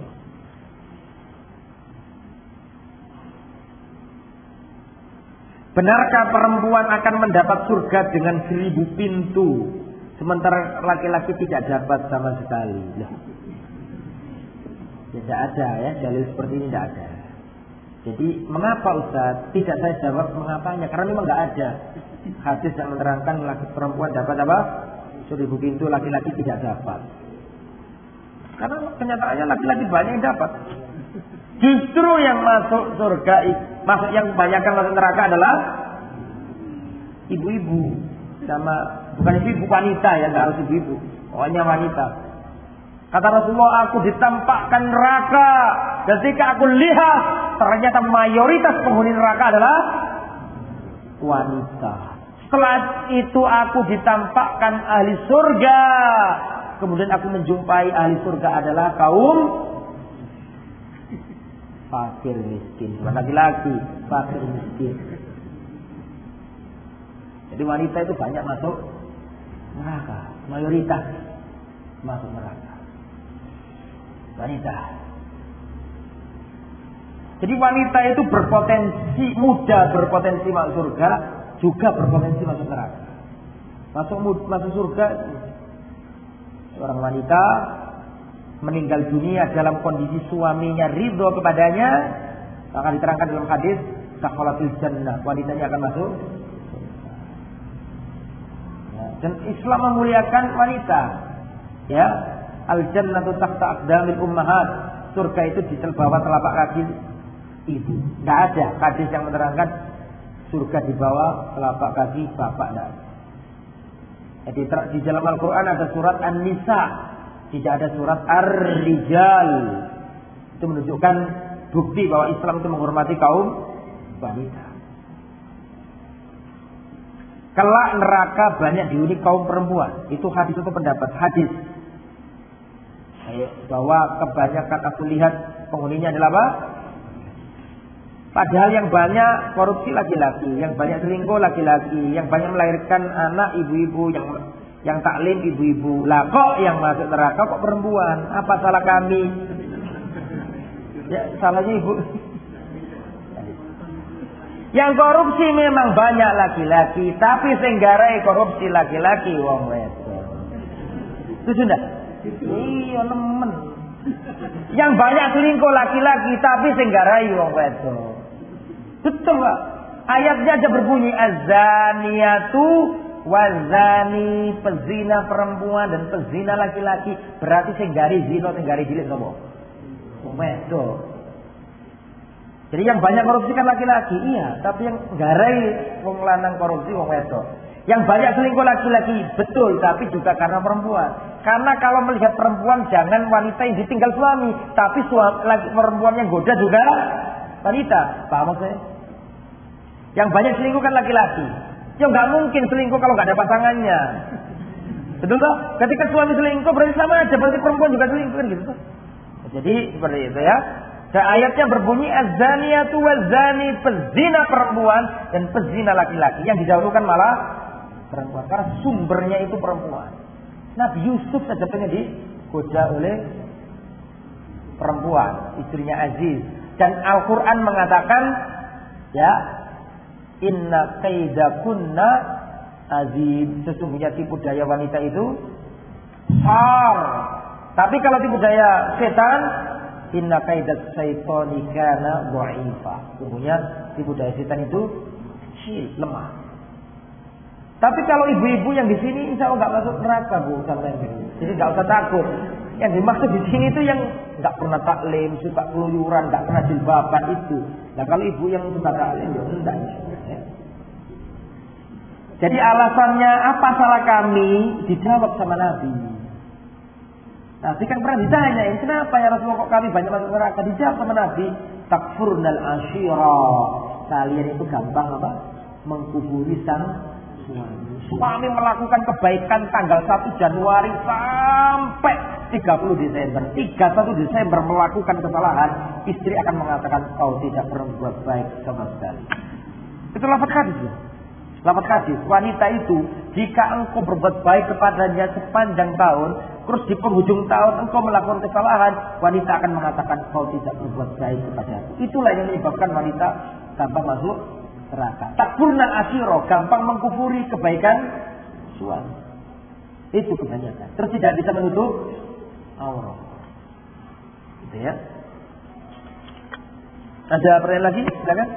Benarkah perempuan akan mendapat surga dengan 1000 pintu, sementara laki-laki tidak dapat sama sekali? Tidak ada ya, dalil seperti ini tidak ada. Jadi mengapa Ustaz? Tidak saya jawab mengapanya, karena memang tidak ada hadis yang menerangkan laki perempuan dapat apa? 1000 pintu, laki-laki tidak dapat. Karena kenyataannya laki-laki banyak yang dapat. Justru yang masuk surga, masuk yang kebanyakan masuk neraka adalah ibu-ibu, sama bukan ibu wanita ya, nggak harus ibu-ibu, pokoknya wanita. Kata Rasulullah, aku ditampakkan neraka. Ketika aku lihat, ternyata mayoritas penghuni neraka adalah wanita. Setelah itu aku ditampakkan ahli surga. Kemudian aku menjumpai ahli surga adalah kaum fakir miskin. Bukan laki-laki, fakir miskin. Jadi wanita itu banyak masuk neraka. Mayoritas masuk neraka. Wanita. Jadi wanita itu berpotensi, muda berpotensi masuk surga, juga berpotensi masuk neraka. Masuk surga, seorang wanita meninggal dunia dalam kondisi suaminya ridho kepadanya, akan diterangkan dalam hadis kaffalatul jannah, wanitanya akan masuk. Ya, dan Islam memuliakan wanita. Ya, al jannatu tahta aqdamil ummahat. Surga itu di bawah telapak kaki ibu. Tidak ada hadis yang menerangkan surga di bawah telapak kaki bapak. Tidak. Jadi di dalam Al-Quran ada surat An-Nisa, tidak ada surat Ar-Rijal. Itu menunjukkan bukti bahwa Islam itu menghormati kaum wanita. Kelak neraka banyak dihuni kaum perempuan. Itu hadis, itu pendapat hadis. Bahwa kebanyakan aku lihat penghuninya adalah apa? Padahal yang banyak korupsi laki-laki, yang banyak selingkuh laki-laki, yang banyak melahirkan anak ibu-ibu, yang taklim ibu-ibu. Lah kok yang masuk neraka kok perempuan? Apa salah kami? Ya salahnya ibu. Yang korupsi memang banyak laki-laki, tapi senggarai korupsi laki-laki wong wedok. Itu sudah. Iya nemen. Yang banyak selingkuh laki-laki, tapi senggarai wong wedok. Betul Pak. Ayatnya aja berbunyi az-zaniyatu wazani, pezina perempuan dan pezina laki-laki. Berarti senggari zina, senggari jilik sapa? Wong wedok. Jadi yang banyak korupsi kan laki-laki, iya. Tapi yang garai wong lanang korupsi wong wedok. Yang banyak selingkuh laki-laki, betul. Tapi juga karena perempuan. Karena kalau melihat perempuan jangan wanita yang ditinggal suami, tapi perempuan yang goda juga wanita. Paham maksudnya? Yang banyak selingkuh kan laki-laki. Ya nggak mungkin selingkuh kalau nggak ada pasangannya. Betul toh? Ketika suami selingkuh berarti sama aja, berarti perempuan juga selingkuh kan gitu. Jadi seperti itu ya. Dan ayatnya berbunyi az-zaniyatu waz-zani, pezina perempuan dan pezina laki-laki. Yang didahulukan malah perempuan karena sumbernya itu perempuan. Nabi Yusuf saja pengen digoda oleh perempuan, istrinya Aziz. Dan Al-Qur'an mengatakan ya, inna kaidakunna azim, sesungguhnya tipu daya wanita itu besar. Tapi kalau tipu daya setan, inna kaidat syaitani kana dha'ifa. Sesungguhnya tipu daya setan itu kecil, lemah. Tapi kalau ibu-ibu yang di sini insya Allah nggak masuk neraka Bu, sampai jadi nggak usah takut. Yang dimaksud di sini itu yang nggak pernah taklim, suka keluyuran, nggak pernah jilbaban itu. Nah kalau ibu yang suka taklim ya enggak. Ya. Jadi alasannya apa salah kami? Dijawab sama Nabi. Nabi kan pernah ditanyain, kenapa ya Rasulullah kok kami banyak masuk neraka? Dijawab sama Nabi, takfurnal ashira. Kalian itu gampang apa? Mengkufuri sang suami. Suami melakukan kebaikan tanggal 1 Januari sampai 30 Desember. 31 Desember melakukan kesalahan, istri akan mengatakan kau tidak pernah berbuat baik sama sekali. Itu lafaz hadis ya. Lafaz hadis, wanita itu jika engkau berbuat baik kepadanya sepanjang tahun, terus di penghujung tahun engkau melakukan kesalahan, wanita akan mengatakan kau tidak berbuat baik kepadaku. Itulah yang menyebabkan wanita gampang masuk neraka. Takfurnal ashira, gampang mengkufuri kebaikan suami. Itu kebanyakan. Terus tidak bisa menutup aurat. Gitu ya. Ada pertanyaan lagi? Silakan.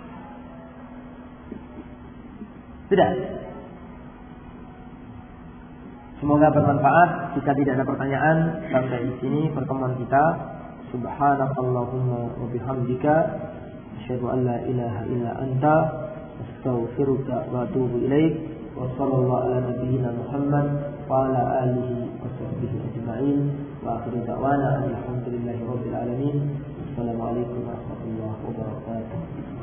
Tidak. Semoga bermanfaat. Jika tidak ada pertanyaan, sampai di sini pertemuan kita. Subhanakallahumma wa bihamdika, asyhadu an la ilaha illa anta, astaghfiruka wa atubu ilaik. Wa sallallahu ala nabiyyina Muhammad wa ala alihi wa sahbihi ajma'in. Wa akhiru da'wana alhamdulillahi rabbil alamin. Assalamualaikum warahmatullahi wabarakatuh.